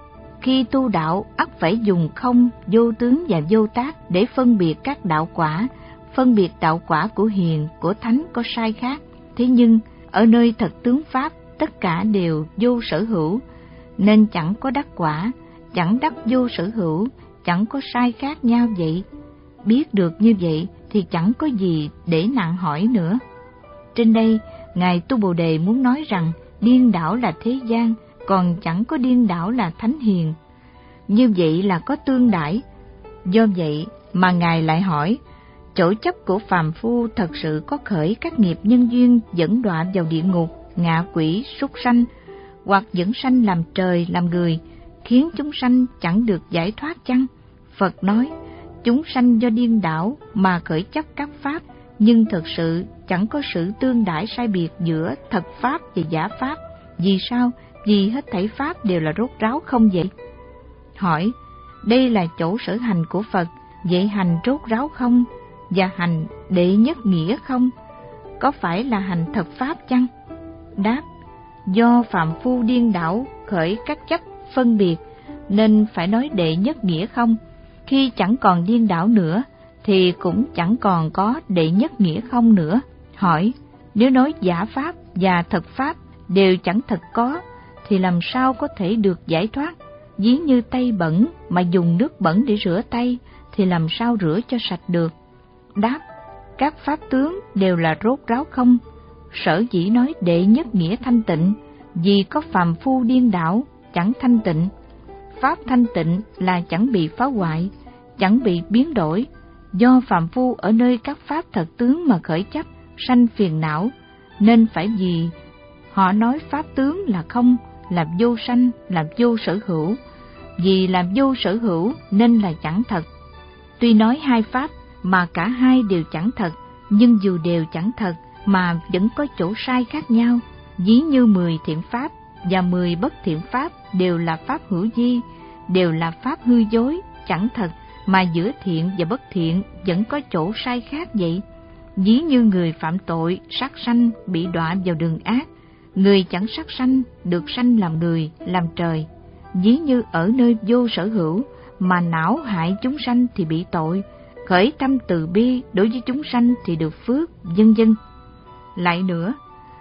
Khi tu đạo ắt phải dùng không, vô tướng và vô tác để phân biệt các đạo quả, phân biệt đạo quả của hiền, của thánh có sai khác. Thế nhưng ở nơi thật tướng pháp tất cả đều vô sở hữu, nên chẳng có đắc quả, chẳng đắc vô sở hữu, chẳng có sai khác nhau vậy. Biết được như vậy thì chẳng có gì để nặng hỏi nữa. Trên đây, Ngài Tu Bồ Đề muốn nói rằng điên đảo là thế gian, còn chẳng có điên đảo là thánh hiền. Như vậy là có tương đãi. Do vậy mà Ngài lại hỏi, chỗ chấp của phàm phu thật sự có khởi các nghiệp nhân duyên dẫn đọa vào địa ngục, ngạ quỷ, súc sanh, hoặc dẫn sanh làm trời, làm người, khiến chúng sanh chẳng được giải thoát chăng? Phật nói, chúng sanh do điên đảo mà khởi chấp các pháp, nhưng thật sự chẳng có sự tương đãi sai biệt giữa thật pháp và giả pháp. Vì sao? Vì hết thảy pháp đều là rốt ráo không vậy? Hỏi, đây là chỗ sở hành của Phật, vậy hành rốt ráo không và hành đệ nhất nghĩa không? Có phải là hành thật pháp chăng? Đáp, do phàm phu điên đảo khởi các chấp phân biệt nên phải nói đệ nhất nghĩa không. Khi chẳng còn điên đảo nữa thì cũng chẳng còn có đệ nhất nghĩa không nữa. Hỏi, nếu nói giả pháp và thật pháp đều chẳng thật có thì làm sao có thể được giải thoát? Ví như tay bẩn mà dùng nước bẩn để rửa tay thì làm sao rửa cho sạch được? Đáp, các pháp tướng đều là rốt ráo không. Sở dĩ nói đệ nhất nghĩa thanh tịnh, vì có phàm phu điên đảo chẳng thanh tịnh. Pháp thanh tịnh là chẳng bị phá hoại, chẳng bị biến đổi. Do phàm phu ở nơi các pháp thật tướng mà khởi chấp, sanh phiền não, nên phải vì họ nói pháp tướng là không, là vô sanh, là vô sở hữu. Vì làm vô sở hữu nên là chẳng thật. Tuy nói hai pháp mà cả hai đều chẳng thật, nhưng dù đều chẳng thật mà vẫn có chỗ sai khác nhau. Ví như mười thiện pháp và mười bất thiện pháp đều là pháp hữu vi, đều là pháp hư dối, chẳng thật, mà giữa thiện và bất thiện vẫn có chỗ sai khác vậy. Ví như người phạm tội sát sanh bị đọa vào đường ác, người chẳng sát sanh được sanh làm người, làm trời. Ví như ở nơi vô sở hữu mà não hại chúng sanh thì bị tội, khởi tâm từ bi đối với chúng sanh thì được phước, vân vân. Lại nữa,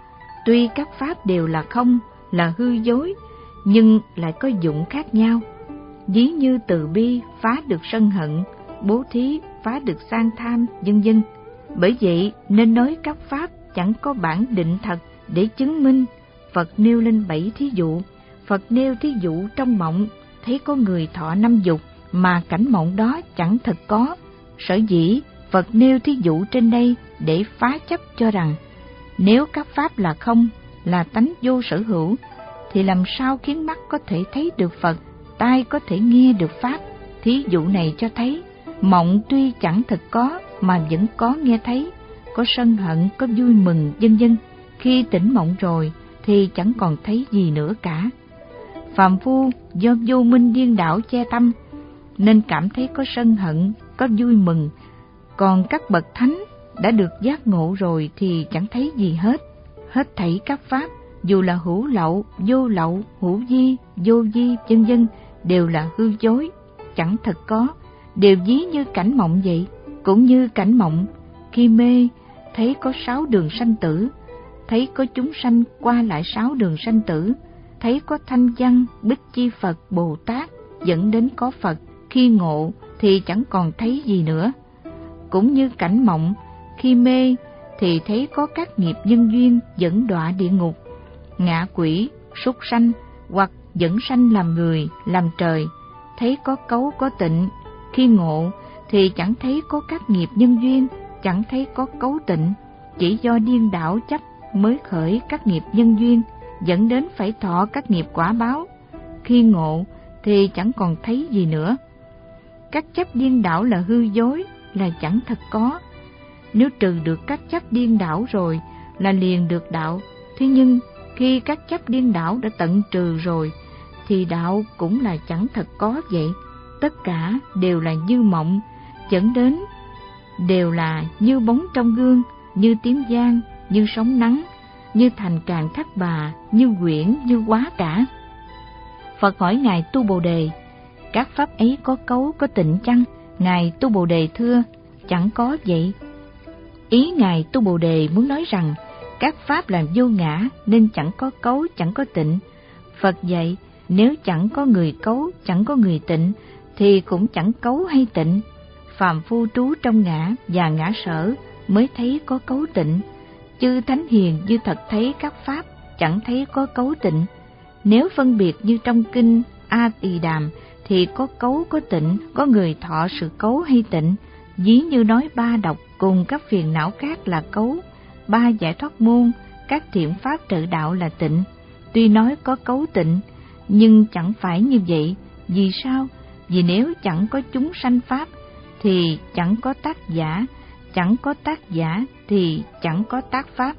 tuy các pháp đều là không, là hư dối, nhưng lại có dụng khác nhau. Ví như từ bi phá được sân hận, bố thí phá được sang tham, vân vân. Bởi vậy nên nói các pháp chẳng có bản định thật để chứng minh. Phật nêu lên bảy thí dụ. Phật nêu thí dụ trong mộng, thấy có người thọ năm dục mà cảnh mộng đó chẳng thật có. Sở dĩ Phật nêu thí dụ trên đây để phá chấp cho rằng nếu các pháp là không, là tánh vô sở hữu, thì làm sao khiến mắt có thể thấy được Phật, tai có thể nghe được pháp. Thí dụ này cho thấy mộng tuy chẳng thật có mà vẫn có nghe thấy, có sân hận, có vui mừng, vân vân. Khi tỉnh mộng rồi thì chẳng còn thấy gì nữa cả. Phàm phu do vô minh điên đảo che tâm nên cảm thấy có sân hận, có vui mừng. Còn các bậc thánh đã được giác ngộ rồi thì chẳng thấy gì hết. Hết thảy các pháp, dù là hữu lậu, vô lậu, hữu vi, vô vi, vân vân, đều là hư dối, chẳng thật có, đều ví như cảnh mộng vậy. Cũng như cảnh mộng, khi mê thấy có sáu đường sanh tử, thấy có chúng sanh qua lại sáu đường sanh tử, thấy có thanh văn, bích chi Phật, Bồ Tát dẫn đến có Phật. Khi ngộ thì chẳng còn thấy gì nữa. Cũng như cảnh mộng, khi mê thì thấy có các nghiệp nhân duyên dẫn đọa địa ngục, ngạ quỷ, súc sanh, hoặc dẫn sanh làm người, làm trời, thấy có cấu có tịnh. Khi ngộ thì chẳng thấy có các nghiệp nhân duyên, chẳng thấy có cấu tịnh, chỉ do điên đảo chấp mới khởi các nghiệp nhân duyên, dẫn đến phải thọ các nghiệp quả báo. Khi ngộ thì chẳng còn thấy gì nữa. Các chấp điên đảo là hư dối, là chẳng thật có. Nếu trừ được các chấp điên đảo rồi là liền được đạo. Thế nhưng khi các chấp điên đảo đã tận trừ rồi thì đạo cũng là chẳng thật có vậy. Tất cả đều là như mộng, dẫn đến đều là như bóng trong gương, như tiếng giang, như sóng nắng, như thành càn thác bà, như quyển, như quá cả. Phật hỏi Ngài Tu Bồ Đề, các pháp ấy có cấu có tịnh chăng? Ngài Tu Bồ Đề thưa, chẳng có vậy. Ý Ngài Tu Bồ Đề muốn nói rằng các pháp là vô ngã nên chẳng có cấu, chẳng có tịnh. Phật dạy, nếu chẳng có người cấu, chẳng có người tịnh thì cũng chẳng cấu hay tịnh. Phàm phu trú trong ngã và ngã sở mới thấy có cấu tịnh. Chư thánh hiền như thật thấy các pháp chẳng thấy có cấu tịnh. Nếu phân biệt như trong kinh A Tỳ Đàm thì có cấu có tịnh, có người thọ sự cấu hay tịnh. Ví như nói ba độc cùng các phiền não khác là cấu, ba giải thoát môn, các thiện pháp trợ đạo là tịnh. Tuy nói có cấu tịnh, nhưng chẳng phải như vậy. Vì sao? Vì nếu chẳng có chúng sanh pháp thì chẳng có tác giả, chẳng có tác giả thì chẳng có tác pháp.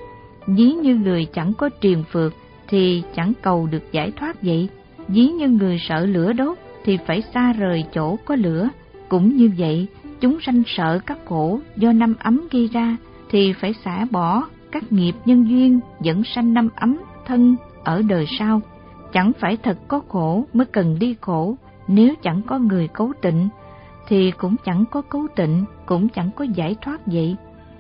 Ví như người chẳng có triền phược thì chẳng cầu được giải thoát vậy. Ví như người sợ lửa đốt thì phải xa rời chỗ có lửa. Cũng như vậy, chúng sanh sợ các khổ do năm ấm gây ra thì phải xả bỏ các nghiệp nhân duyên dẫn sanh năm ấm thân ở đời sau. Chẳng phải thật có khổ mới cần đi khổ. Nếu chẳng có người cấu tịnh thì cũng chẳng có cấu tịnh, cũng chẳng có giải thoát vậy.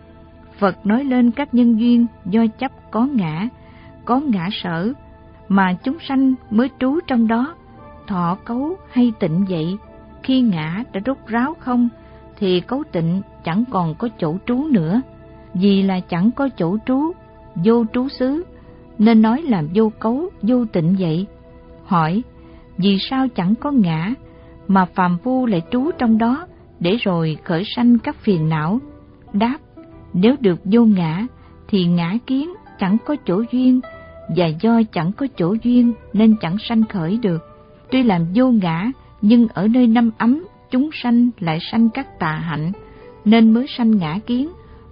Phật nói lên các nhân duyên do chấp có ngã, có ngã sở mà chúng sanh mới trú trong đó, thọ cấu hay tịnh vậy. Khi ngã đã rút ráo không thì cấu tịnh chẳng còn có chỗ trú nữa. Vì là chẳng có chỗ trú, vô trú xứ, nên nói là vô cấu, vô tịnh vậy. Hỏi, vì sao chẳng có ngã mà phàm phu lại trú trong đó để rồi khởi sanh các phiền não? Đáp, nếu được vô ngã thì ngã kiến chẳng có chỗ duyên, và do chẳng có chỗ duyên nên chẳng sanh khởi được. Tuy làm vô ngã nhưng ở nơi năm ấm chúng sanh lại sanh các tà hạnh nên mới sanh ngã kiến.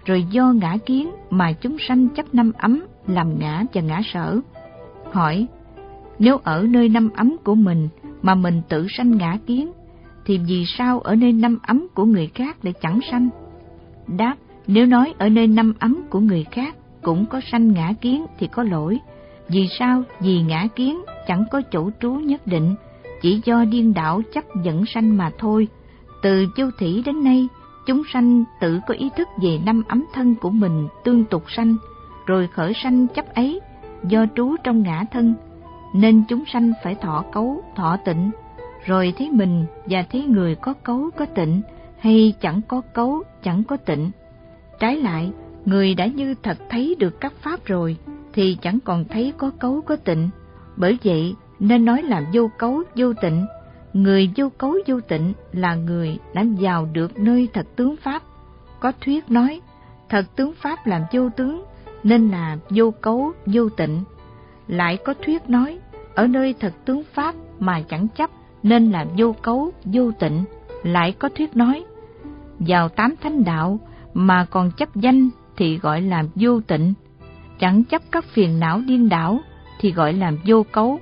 rồi do ngã kiến mà chúng sanh chấp năm ấm làm ngã và ngã sở. Hỏi, nếu ở nơi năm ấm của mình mà mình tự sanh ngã kiến, thì vì sao ở nơi năm ấm của người khác lại chẳng sanh? Đáp, nếu nói ở nơi năm ấm của người khác cũng có sanh ngã kiến thì có lỗi. Vì sao? Vì ngã kiến chẳng có chỗ trú nhất định, chỉ do điên đảo chấp dẫn sanh mà thôi. Từ vô thủy đến nay, chúng sanh tự có ý thức về năm ấm thân của mình tương tục sanh, rồi khởi sanh chấp ấy, do trú trong ngã thân, nên chúng sanh phải thọ cấu, thọ tịnh, rồi thấy mình và thấy người có cấu có tịnh, hay chẳng có cấu, chẳng có tịnh. Trái lại, người đã như thật thấy được các pháp rồi, thì chẳng còn thấy có cấu có tịnh. Bởi vậy, nên nói là vô cấu vô tịnh. Người vô cấu vô tịnh là người đã vào được nơi thật tướng pháp. Có thuyết nói, thật tướng pháp làm vô tướng, nên là vô cấu vô tịnh. Lại có thuyết nói, ở nơi thật tướng pháp mà chẳng chấp, nên là vô cấu vô tịnh. Lại có thuyết nói, vào tám thánh đạo mà còn chấp danh thì gọi là vô tịnh, chẳng chấp các phiền não điên đảo thì gọi là vô cấu.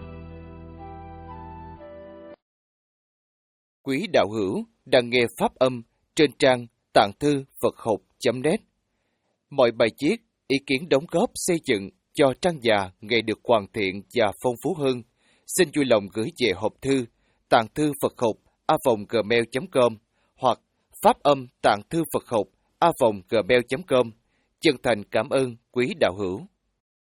Quý đạo hữu đang nghe pháp âm trên trang tạng thư Phật học chấm net. Mọi bài viết, ý kiến đóng góp xây dựng cho trang già ngày được hoàn thiện và phong phú hơn, xin vui lòng gửi về hộp thư tạng thư Phật học a vòng gmail chấm com hoặc pháp âm tạng thư Phật học a vòng gmail chấm com. Chân thành cảm ơn quý đạo hữu.